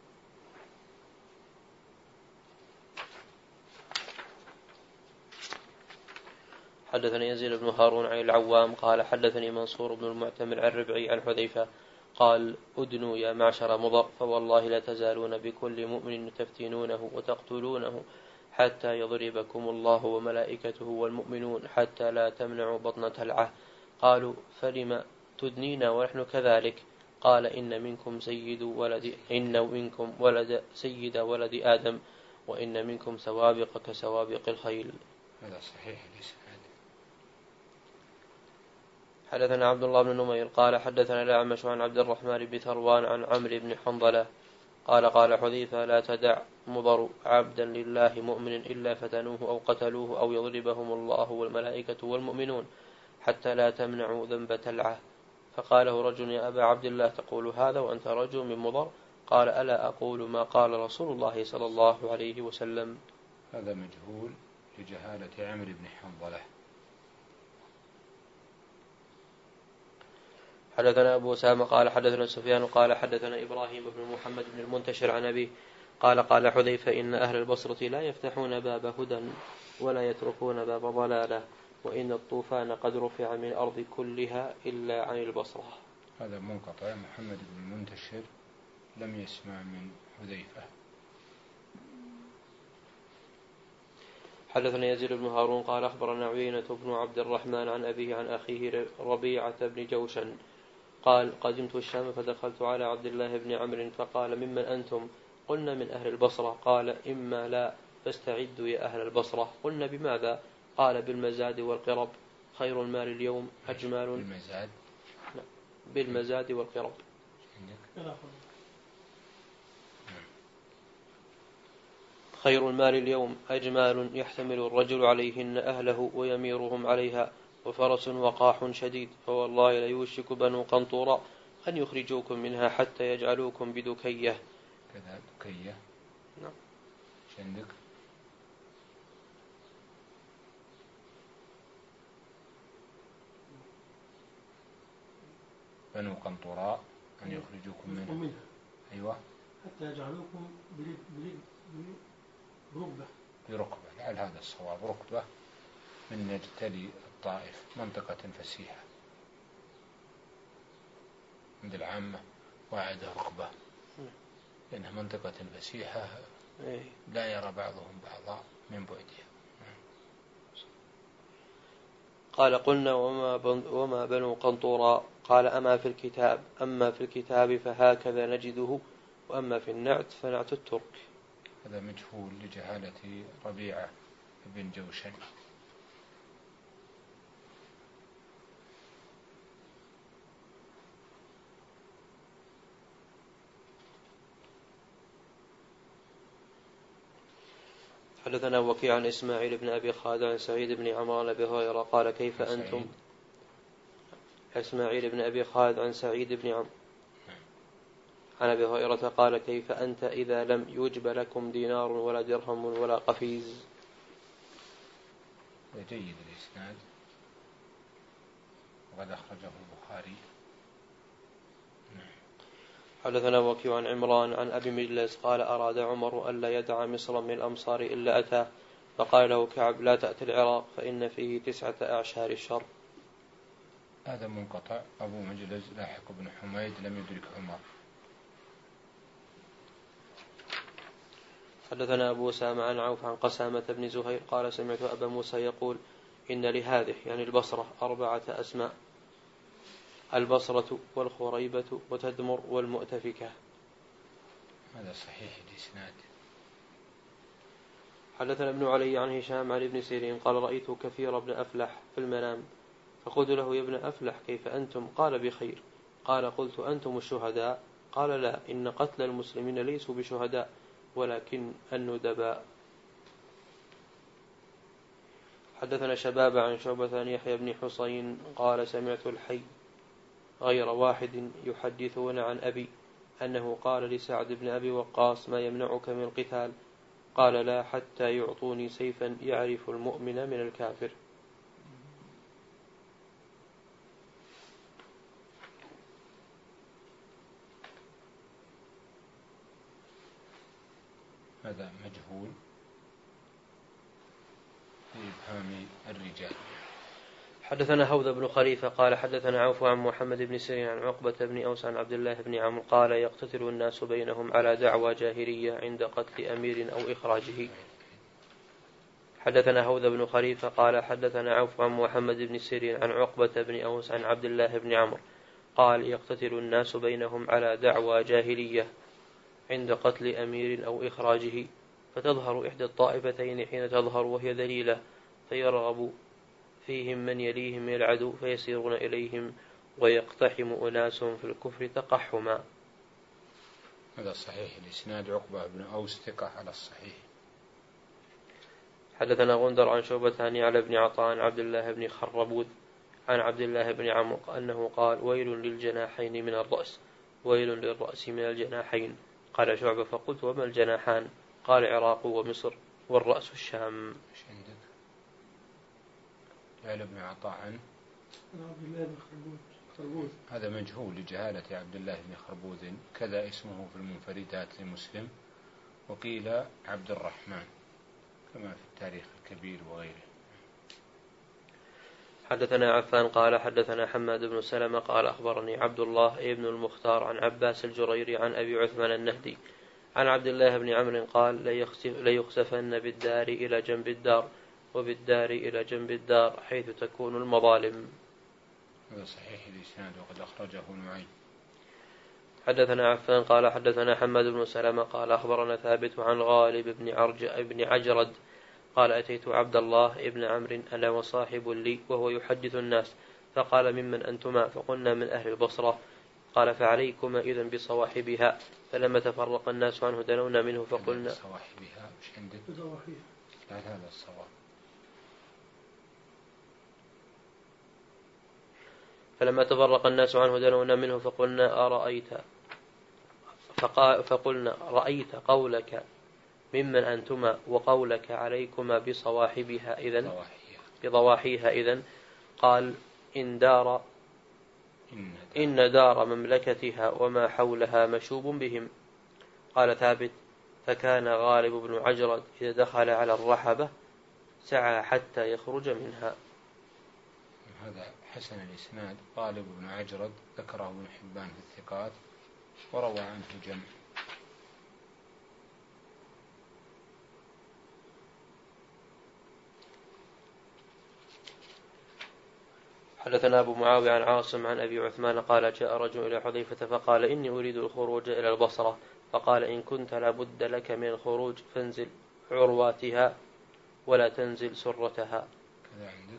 حدثني يزيد بن هارون عن العوام قال حدثني منصور بن المعتمر عن الربعي عن حذيفة قال أدنوا يا معشر مضر فوالله لا تزالون بكل مؤمن تفتنونه وتقتلونه حتى يضربكم الله وملائكته والمؤمنون حتى لا تمنعوا بطن تلعه. قالوا فلما تدنينا ونحن كذلك؟ قال إن منكم سيد ولد إن منكم ولد سيد ولد آدم وإن منكم سوابق كسوابق الخيل. هذا صحيح الإسناد. حدثنا عبد الله بن نمير قال حدثنا الأعمش عن عبد الرحمن بن ثروان عن عمرو بن حنظلة قال قال حذيفة لا تدع مضر عبدا لله مؤمن إلا فتنوه أو قتلوه أو يضربهم الله والملائكة والمؤمنون حتى لا تمنعوا ذنب تلعه. فقاله رجل يا أبا عبد الله تقول هذا وأنت رجل من مضر؟ قال ألا أقول ما قال رسول الله صلى الله عليه وسلم. هذا مجهول لجهالة عمرو بن حنظلة. حدثنا أبو أسامة قال حدثنا سفيان قال حدثنا إبراهيم بن محمد بن المنتشر عن أبيه قال قال حذيفة إن أهل البصرة لا يفتحون باب هدى ولا يتركون باب ضلالة وإن الطوفان قد رفع من الأرض كلها إلا عن البصرة. هذا منقطع. محمد بن المنتشر لم يسمع من حذيفة. حدثنا يزيد بن هارون قال أخبرنا عيينة بن عبد الرحمن عن أبيه عن أخيه ربيعة بن جوشن قال قدمت الشام فدخلت على عبد الله بن عمرو فقال ممن أنتم؟ قلنا من أهل البصرة. قال إما لا فاستعدوا يا أهل البصرة. قلنا بماذا؟ قال بالمزاد والقرب خير المال اليوم أجمال. بالمزاد بالمزاد والقرب. خير المال اليوم أجمال يحتمل الرجل عليهن أهله ويميرهم عليها وفرس وقاح شديد فوالله ليوشك بنو قنطورة أن يخرجوكم منها حتى يجعلوكم بدكية. كذا دكية. نعم. شندك. بنو قنطوراء أن يخرجوكم منها. منها. أيوة. حتى يجعلوكم بركبة. بركبة. لعل هذا الصواب. ركبة من يجتلي الطائف منطقة فسيحة عند العامة واعدة ركبة لأنها منطقة فسيحة لا يرى بعضهم بعضا من بعدها. قال قلنا وما بنو قنطورا؟ قال أما في الكتاب أما في الكتاب فهكذا نجده وأما في النعت فنعت الترك. هذا مجهول لجهالة ربيعة بن جوشن. حدثنا وكيع عن إسماعيل بن أبي خالد عن سعيد بن عمرو عن أبي هريرة قال كيف أنتم إسماعيل بن أبي خالد عن سعيد بن عمرو عن أبي هريرة قال كيف أنت إذا لم يوجب لكم دينار ولا درهم ولا قفيز. جيد الإسناد وقد أخرجه البخاري. حدثنا وكيع عن عمران عن أبي مجلس قال أراد عمر ألا يدع مصرا من الأمصار إلا أتاه فقال له كعب لا تأتي العراق فإن فيه تسعة أعشار الشر. هذا منقطع. أبو مجلس لاحق بن حميد لم يدرك عمر. حدثنا أبو أسامة عن عوف عن قسامة بن زهير قال سمعت أبا موسى يقول إن لهذه يعني البصرة أربعة أسماء البصرة والخريبة وتدمر والمؤتفكة. هذا صحيح الإسناد. حدثنا ابن علي عن هشام عن ابن سيرين قال رأيت كثير بن أفلح في المنام فقلت له يا ابن أفلح كيف أنتم؟ قال بخير. قال قلت أنتم الشهداء؟ قال لا إن قتل المسلمين ليسوا بشهداء ولكن الندباء. حدثنا شباب عن شعبة عن يحيى بن حسين قال سمعت الحي غير واحد يحدثون عن أبي أنه قال لسعد بن أبي وقاص ما يمنعك من القتال؟ قال لا حتى يعطوني سيفا يعرف المؤمن من الكافر. هذا مجهول في إبهام الرجال. حدثنا هوذ بن خليفة قال حدثنا عوف عن محمد بن سيرين عن عقبة بن أوس عن عبد الله بن عمرو قال يقتتل الناس بينهم على دعوى جاهلية عند قتل أمير أو إخراجه. حدثنا هوذ بن خليفة قال حدثنا عوف عن محمد بن سيرين عن عقبة بن أوس عن عبد الله بن عمرو قال يقتتل الناس بينهم على دعوى جاهلية عند قتل أمير أو إخراجه فتظهر إحدى الطائفتين حين تظهر وهي دليلة فيرغب فيهم من يليهم من العدو فيسيرون إليهم ويقتحم أناس في الكفر تقحما. هذا صحيح الإسناد. عقبة بن أوس ثقة على الصحيح. حدثنا غندر عن شعبة عن يعلى بن عطاء عن عبد الله بن خربود عن عبد الله بن عمرو أنه قال ويل للجناحين من الرأس ويل للرأس من الجناحين. قال شعبة فقلت وما الجناحان؟ قال العراق ومصر والرأس الشام. ايش عندك؟ يعلى بن عطاء عن عبد الله بن خربوذ. هذا مجهول لجهالة عبد الله بن خربوذ كذا اسمه في المنفردات لمسلم وقيل عبد الرحمن كما في التاريخ الكبير وغيره. حدثنا عفان قال حدثنا حماد بن سلمة قال أخبرني عبد الله ابن المختار عن عباس الجريري عن أبي عثمان النهدي عن عبد الله بن عمرو قال ليخسفن بالدار إلى جنب الدار وبالدار إلى جنب الدار حيث تكون المظالم. هذا صحيح الإسناد وقد أخرجه نعيم. حدثنا عفان قال حدثنا حماد بن سلمة قال أخبرنا ثابت عن غالب بن عرج بن عجرد قال أتيت عبد الله ابن عمرو أنا وصاحب لي وهو يحدث الناس فقال ممن أنتما؟ فقلنا من أهل البصرة. قال فعليكما إذن بصواحبها. فلما تفرق الناس عنه دنونا منه فقلنا بصواحبها مش عندك؟ بصواحبها. لا هذا الصواب. فلما تفرق الناس عنه دنونا منه فقلنا أرأيت فقلنا رأيت قولك ممن أنتما وقولك عليكما بصواحبها إذن بضواحيها إذن. قال إن دار إن دار مملكتها وما حولها مشوب بهم. قال ثابت فكان غالب بن عجرد إذا دخل على الرحبة سعى حتى يخرج منها. هذا حسن الإسناد. غالب بن عجرد ذكره ابن حبان في الثقات وروى عنه جمع. حدثنا أبو معاوية عن عاصم عن أبي عثمان قال جاء رجل إلى حذيفة فقال إني أريد الخروج إلى البصرة فقال إن كنت لابد لك من الخروج فانزل عرواتها ولا تنزل سرتها. كذا عندك؟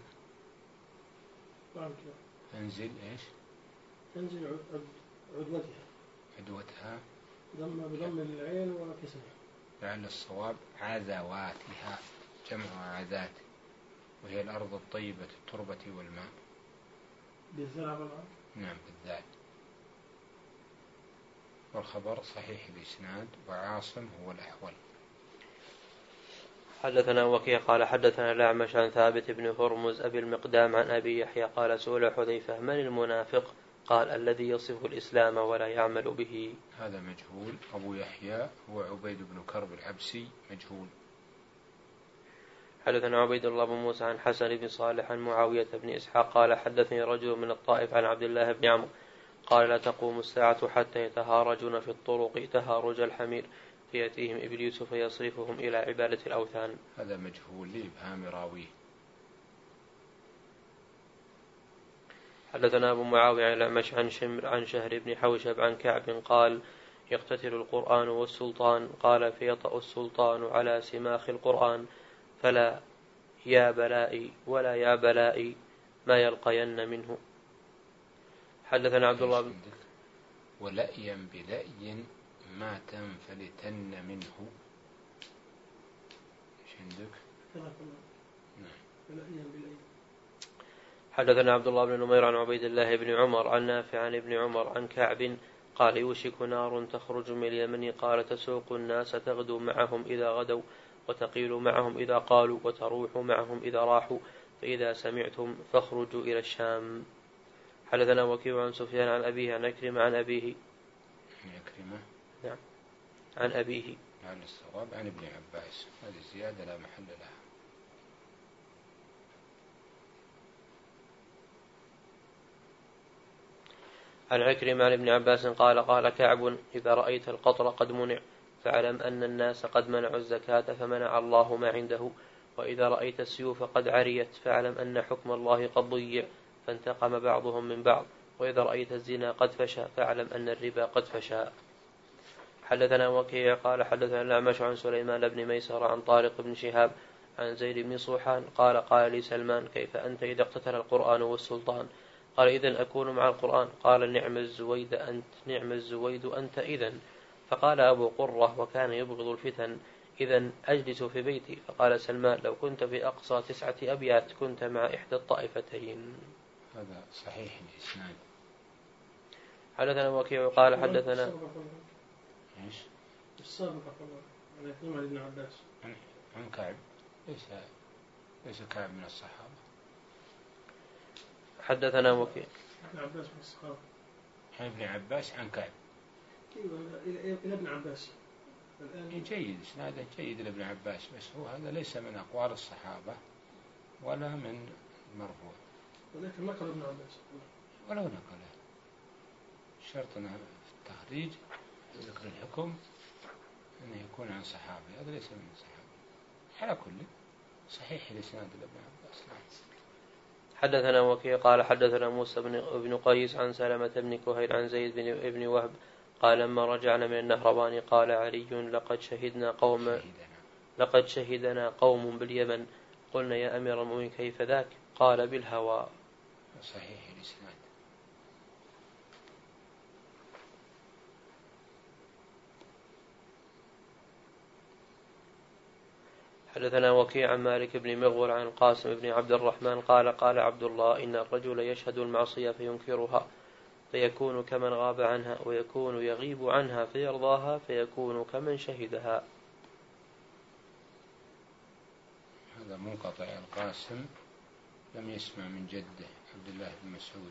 انزل ايش؟ تنزل عدوتها. عدوتها ضم بضم العين وكسرها. لعل الصواب عذواتها، جمع عذات، وهي الأرض الطيبة التربة والماء. بالزرع والعرض. نعم بالذال. والخبر صحيح الإسناد، وعاصم هو الأحول. حدثنا وكيع قال حدثنا الأعمش عن ثابت بن هرمز أبي المقدام عن أبي يحيى قال سئل حذيفة من المنافق؟ قال الذي يصف الإسلام ولا يعمل به. هذا مجهول. أبو يحيى هو عبيد بن كرب العبسي، مجهول. حدثنا عبيد الله بن موسى عن حسن بن صالح عن معاوية بن إسحاق قال حدثني رجل من الطائف عن عبد الله بن عمرو قال لا تقوم الساعة حتى يتهارجون في الطرق تهارج الحمير فيأتيهم إبليس فيصرفهم إلى عبادة الأوثان. هذا مجهول لإبهام راويه. حدثنا أبو معاوية عن الأعمش عن شمر عن شهر بن حوشب عن كعب قال يقتتل القرآن والسلطان قال فيطأ السلطان على سماخ القرآن فلا يا بلائي ولا يا بلائي ما يلقين منه. حدثنا عبد الله بن ولأيا بلأي ما تنفلتن منه. ايش عندك؟ حدثنا عبد الله بن نمير عن عبيد الله بن عمر عن نافع عن ابن عمر عن كعب قال يوشك نار تخرج من اليمن قال تسوق الناس تغدو معهم إذا غدوا وتقيل معهم إذا قالوا وتروح معهم إذا راحوا فإذا سمعتم فاخرجوا إلى الشام. حدثنا وكيع عن سفيان عن أبيه عن أكرم عن أبيه أكرمة نعم عن أبيه عن الصواب عن ابن عباس. هذه الزيادة لا محل لها. عن عكرم عن ابن عباس قال قال كعب إذا رأيت القطر قد منع فاعلم أن الناس قد منعوا الزكاة فمنع الله ما عنده، وإذا رأيت السيوف قد عريت فاعلم أن حكم الله قد ضيع فانتقم بعضهم من بعض، وإذا رأيت الزنا قد فشى فاعلم أن الربا قد فشى. حدثنا وكيع قال حدثنا الأعمش عن سليمان بن ميسر عن طارق بن شهاب عن زيد بن صوحان قال قال لي سلمان كيف أنت إذا اقتتل القرآن والسلطان؟ قال إذن أكون مع القرآن. قال نعم الزويد أنت نعم الزويد أنت إذن. فقال أبو قرة وكان يبغض الفتن إذن أجلس في بيتي. فقال سلمان لو كنت في أقصى تسعة أبيات كنت مع إحدى الطائفتين. هذا صحيح الإسناد. حدثنا وكيع قال حدثنا ايش؟ السابق عن عكرمة بن عباس عن كعب ليس ليس كعب من الصحابة. حدثنا وكيع ابن عباس من الصحابة عن ابن عباس عن كعب إلى ابن عباس. جيد إسناده جيد لابن عباس، بس هو هذا ليس من أقوال الصحابة ولا من مرفوع، ولكن نقل ابن عباس ولو نقله. شرطنا في التخريج ذكر الحكم أنه يكون عن صحابي، هذا ليس من صحابي. على كل صحيح الإسناد لابن عباس. حدثنا وكيع قال حدثنا موسى بن قيس عن سلمة بن كهيل عن زيد بن وهب قال لما رجعنا من النهروان قال علي لقد شهدنا قوم لقد شهدنا قوم باليمن قلنا يا أمير المؤمنين كيف ذاك؟ قال بالهوى. صحيح الإسناد. حدثنا وكيع عن مالك بن مغول عن القاسم بن عبد الرحمن قال قال عبد الله إن الرجل يشهد المعصية فينكرها فيكون كمن غاب عنها، ويكون يغيب عنها فيرضاها فيكون كمن شهدها. هذا منقطع. القاسم لم يسمع من جده عبد الله بن مسعود.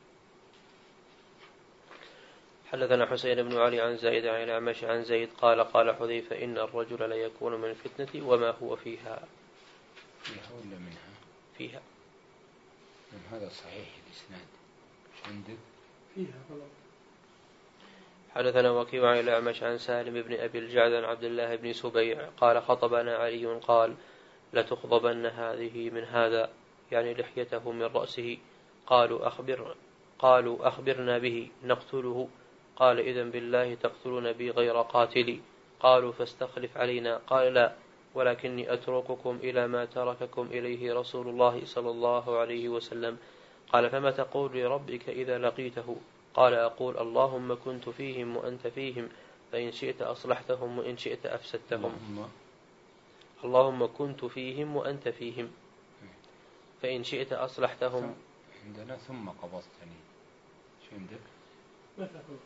حدثنا حسين بن علي عن زيد عن الأعمش عن زيد قال قال حذيفة إن الرجل لا يكون من الفتنة وما هو فيها. فيها ولا منها؟ فيها. هذا صحيح الإسناد. ايش عندك؟ فيها غلط. حدثنا وكيع عن الأعمش عن سالم بن أبي الجعد عن عبد الله بن سبيع قال خطبنا علي قال لتخضبن هذه من هذا، يعني لحيته من رأسه. قالوا أخبر قالوا أخبرنا به نقتله. قال إذن بالله تقتلون بي غير قاتلي. قالوا فاستخلف علينا. قال لا، ولكني أترككم إلى ما ترككم إليه رسول الله صلى الله عليه وسلم. قال فما تقول لربك إذا لقيته؟ قال أقول اللهم كنت فيهم وأنت فيهم فإن شئت أصلحتهم وإن شئت أفسدتهم. اللهم اللهم كنت فيهم وأنت فيهم، فإن شئت أصلحتهم. عندنا ثم قبضتني، شو عندك؟ ما تأخذ.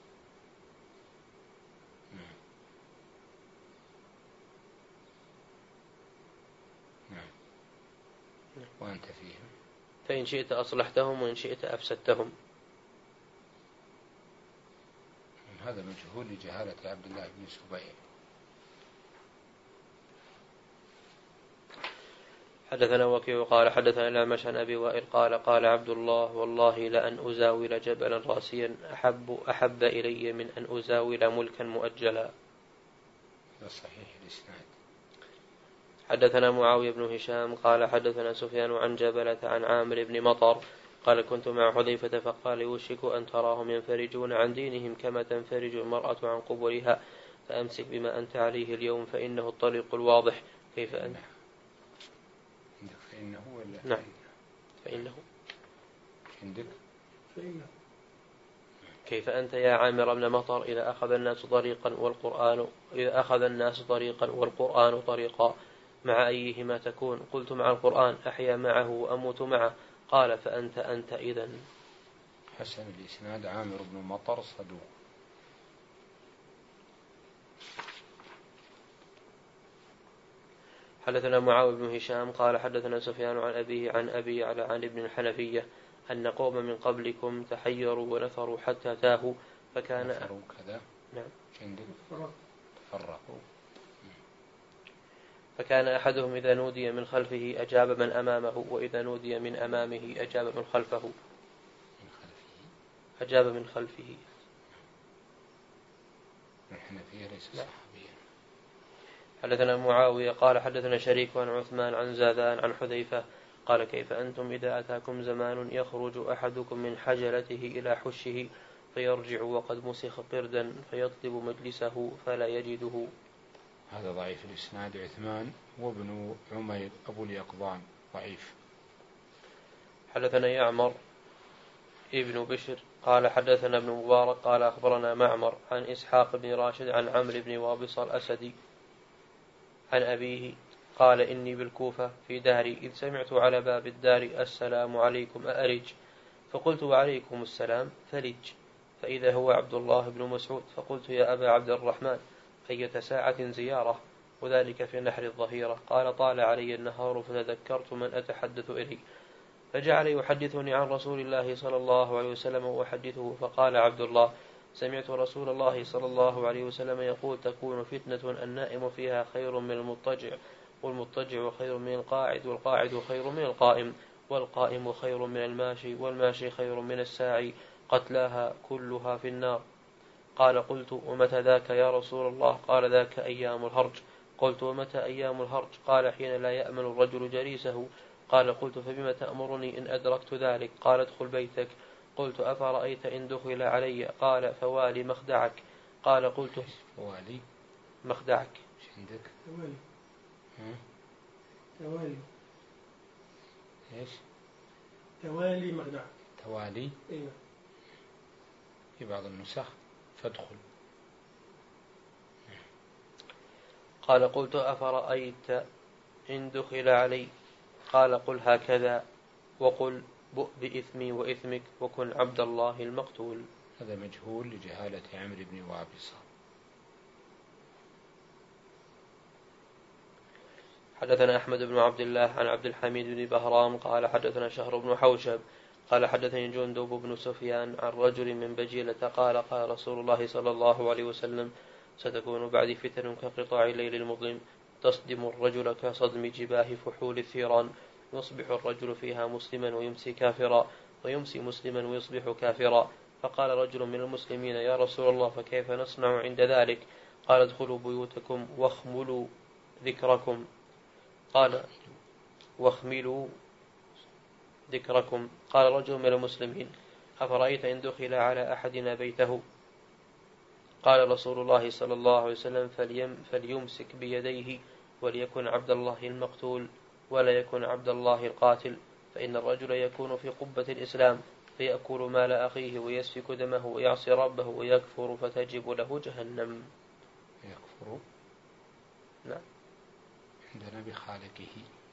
نعم نعم. وأنت فيهم، فإن شئت أصلحتهم وإن شئت أفسدتهم. هذا مجهول لجهالة عبد الله بن سبيع. حدثنا وكيع قال حدثنا الأعمش عن أبي وائل قال قال عبد الله والله لأن أزاول جبلا راسيا أحب أحب إلي من أن أزاول ملكا مؤجلا. هذا صحيح الإسناد. حدثنا معاوية بن هشام قال حدثنا سفيان عن جبلة عن عامر بن مطر قال كنت مع حذيفة فقال يوشك أن تراهم ينفرجون عن دينهم كما تنفرج المرأة عن قبلها، فأمسك بما أنت عليه اليوم فإنه الطريق الواضح. كيف أنت؟ عندك فإنه ولا؟ نعم فإنه. عندك فإنه. كيف أنت يا عامر بن مطر إذا أخذ الناس طريقا والقرآن إذا أخذ الناس طريقا والقرآن طريقا مع أيهما تكون؟ قلت مع القرآن أحيا معه وأموت معه. قال فأنت أنت إذن. حسن الإسناد. عامر بن مطر صدوق. حدثنا معاوية بن هشام قال حدثنا سفيان عن أبيه عن أبي على عن ابن الحنفية أن قوم من قبلكم تحيروا ونفروا حتى تاهوا فكان نفروا كذا. نعم. عندك تفرقوا. فكان أحدهم إذا نودي من خلفه أجاب من أمامه وإذا نودي من أمامه أجاب من خلفه. من خلفه أجاب من خلفه. الحنفية ليس صحابيا. حدثنا معاوية قال حدثنا شريك عن عثمان عن زادان عن حذيفة قال كيف أنتم إذا أتاكم زمان يخرج أحدكم من حجلته إلى حشه فيرجع وقد مسخ قردا فيطلب مجلسه فلا يجده. هذا ضعيف الإسناد. عثمان وابن عمير أبو اليقظان ضعيف. حدثنا يعمر ابن بشر قال حدثنا ابن مبارك قال أخبرنا معمر عن إسحاق بن راشد عن عمرو بن وابص الأسدي عن أبيه قال إني بالكوفة في داري إذ سمعت على باب الدار السلام عليكم أأرج، فقلت وعليكم السلام فلج، فإذا هو عبد الله بن مسعود، فقلت يا أبا عبد الرحمن أية ساعة زيارة، وذلك في نحر الظهيرة. قال طال علي النهار فتذكرت من أتحدث إليه، فجعل يحدثني عن رسول الله صلى الله عليه وسلم وأحدثه. فقال عبد الله سمعت رسول الله صلى الله عليه وسلم يقول تكون فتنة النائم فيها خير من المضطجع، والمضطجع خير من القاعد، والقاعد خير من القائم، والقائم خير من الماشي، والماشي خير من الساعي، قتلاها كلها في النار. قال قلت ومتى ذاك يا رسول الله؟ قال ذاك أيام الهرج. قلت ومتى أيام الهرج؟ قال حين لا يأمن الرجل جليسه. قال قلت فبما تأمرني إن أدركت ذلك؟ قال ادخل بيتك. قلت أفرأيت إن دخل علي؟ قال فوالي مخدعك. قال قلت فوالي مخدعك. ايش عندك؟ توالي. ها؟ توالي. ايش؟ توالي مخدعك. توالي. ايوه. في بعض النسخ فادخل. قال قلت أفرأيت إن دخل علي؟ قال قل هكذا وقل بؤ بإثمي وإثمك وكن عبد الله المقتول. هذا مجهول لجهالة عمرو بن وابصة. حدثنا أحمد بن عبد الله عن عبد الحميد بن بهرام قال حدثنا شهر بن حوشب قال حدثني جندب بن سفيان عن رجل من بجيلة قال قال رسول الله صلى الله عليه وسلم ستكون بعد فتن كقطاع الليل المظلم تصدم الرجل كصدم جباه فحول الثيران، يصبح الرجل فيها مسلما ويمسي كافرا، ويمسي مسلما ويصبح كافرا. فقال رجل من المسلمين يا رسول الله فكيف نصنع عند ذلك؟ قال ادخلوا بيوتكم واخملوا ذكركم. قال واخملوا ذكركم. قال رجل من المسلمين أفرأيت إن دخل على أحدنا بيته؟ قال رسول الله صلى الله عليه وسلم فليم فليمسك بيديه وليكن عبد الله المقتول ولا يكن عبد الله القاتل، فإن الرجل يكون في قبة الإسلام فيأكل مال أخيه ويسفك دمه ويعصي ربه ويكفر فتجب له جهنم. يكفر. نعم. عندنا بخالقه.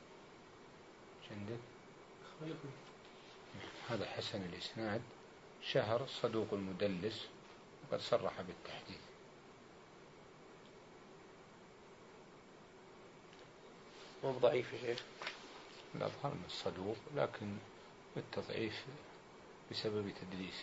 عندك خالقه. هذا حسن الإسناد، شهر الصدوق المدلس وقد صرح بالتحديث. مو ضعيف يا شيخ. لا ظهر من الصدوق لكن التضعيف بسبب تدليسه.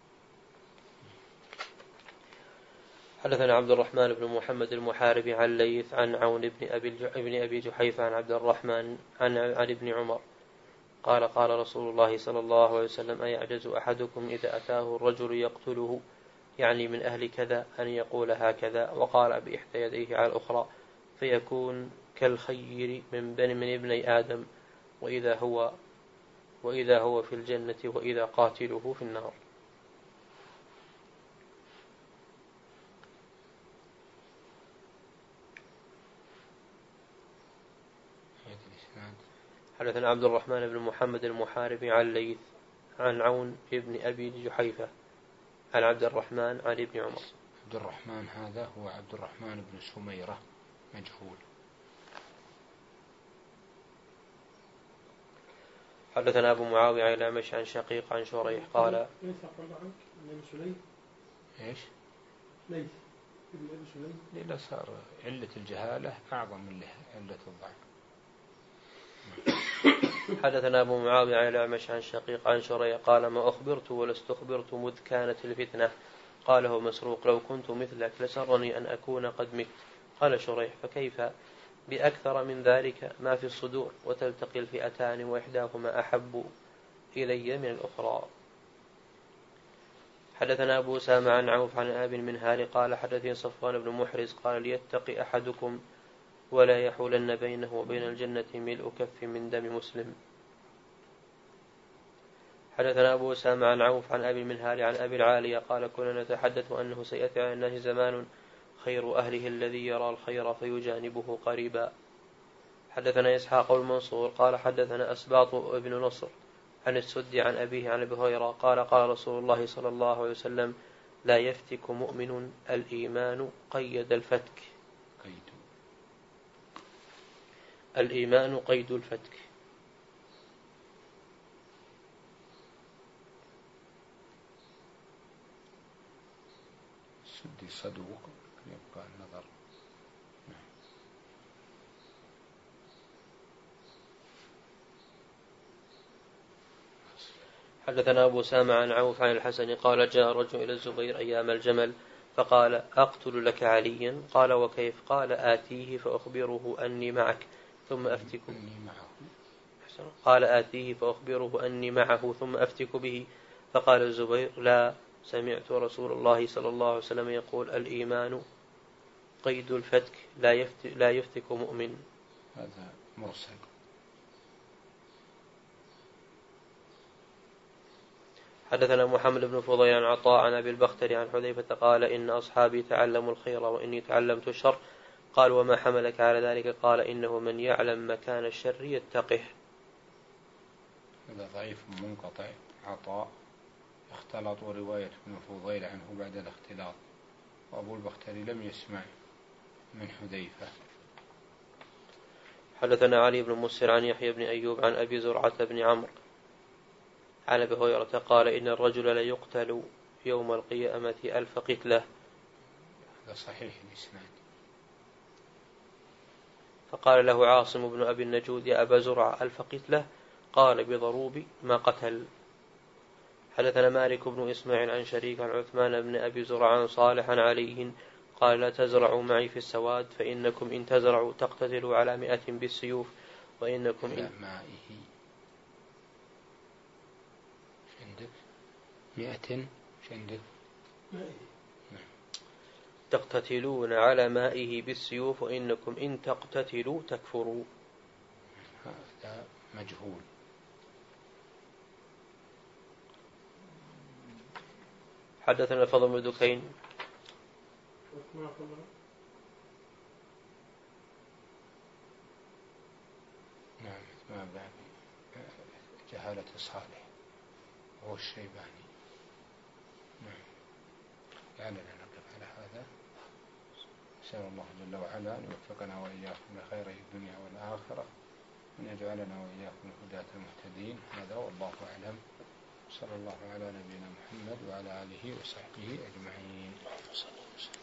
حدثنا عبد الرحمن بن محمد المحاربي عن ليث عن عون بن أبي, ابن أبي جحيفة عن عبد الرحمن عن, عن ابن عمر قال قال رسول الله صلى الله عليه وسلم أيعجز أحدكم إذا أتاه الرجل يقتله يعني من أهل كذا أن يقول هكذا، وقال بإحدى يديه على الأخرى، فيكون كالخير من بني من ابني آدم، وإذا هو وإذا هو في الجنة وإذا قاتله في النار. حدثنا عبد الرحمن بن محمد المحاربي عن ليث عن عون بن أبي جحيفة عن عبد الرحمن عن ابن عمر. عبد الرحمن هذا هو عبد الرحمن بن سميرة مجهول. حدثنا أبو معاوية عن الأعمش عن شقيق عن شريح قال ليس أقل عنك ابن سليم. إيش؟ ليس ابن أبي سليم. لا صار علة الجهالة أعظم من علة الضعف. حدثنا أبو معاوية عن الأعمش عن شقيق عن شريح قال ما أخبرت ولست أخبرت مذ كانت الفتنة. قاله مسروق لو كنت مثلك لسرني أن أكون قد مت. قال شريح فكيف بأكثر من ذلك ما في الصدور وتلتقي الفئتان وإحداهما أحب إلي من الأخرى. حدثنا أبو أسامة عن عوف عن أبي المنهال قال حدثني صفوان بن محرز قال ليتقي أحدكم ولا يحولن بينه وبين الجنة ملء كف من دم مسلم. حدثنا أبو أسامة عن عوف عن أبي المنهال عن أبي العالية قال كنا نتحدث أنه سيأتي على الناس زمان خير أهله الذي يرى الخير فيجانبه قريبا. حدثنا إسحاق المنصور قال حدثنا أسباط ابن نصر عن السدي عن أبيه عن أبي هريرة قال قال رسول الله صلى الله عليه وسلم لا يفتك مؤمن الإيمان قيد الفتك. قيد. الإيمان قيد الفتك. السدي صدوق يبقى النظر. حدثنا أبو سامع عن عوف عن الحسن قال جاء رجل إلى الزبير أيام الجمل فقال أقتل لك عليا قال وكيف قال آتيه فأخبره أني معك ثم أفتك قال آتيه فأخبره أني معه ثم أفتك به. فقال الزبير لا سمعت رسول الله صلى الله عليه وسلم يقول الإيمان قيد الفتك لا يفتك, لا يفتك مؤمن. هذا مرسل. حدثنا محمد بن فضيل عن عطاء عن أبي البختري عن حذيفة قال إن أصحابي تعلموا الخير وإني تعلمت الشر. قال وما حملك على ذلك قال إنه من يعلم مكان الشر يتقه. هذا ضعيف منقطع. عطاء اختلط رواية ابن فضيل عنه بعد الاختلاط، وأبو البختري لم يسمع من حذيفة. حدثنا علي بن مسهر عن يحيى بن أيوب عن أبي زرعة بن عمرو عن أبي هريرة قال إن الرجل ليقتل يوم القيامة ألف قتلة. هذا صحيح الإسناد. فقال له عاصم بن أبي النجود يا أبا زرعة ألف قتلة قال بضروب ما قتل. حدثنا مالك بن إسماعيل عن شريك عن عثمان بن أبي زرعة عن صالح عن علي قال لا تزرعوا معي في السواد فإنكم إن تزرعوا تقتتلوا على مئة بالسيوف وإنكم إن مائه عندك مئة عندك تقتتلون على مائه بالسيوف وإنكم إن تقتتلوا تكفروا. هذا مجهول. حدثنا الفضل بن دكين نعم ما بعد جهالة صالح. وهو الشيباني. نعم. لعلنا نقف على هذا. أسأل الله جل وعلا أن يوفقنا وإياكم لخير الدنيا والآخرة، وأن يجعلنا وإياكم الهداة المهتدين. هذا والله أعلم. صلى الله على نبينا محمد وعلى آله وصحبه أجمعين.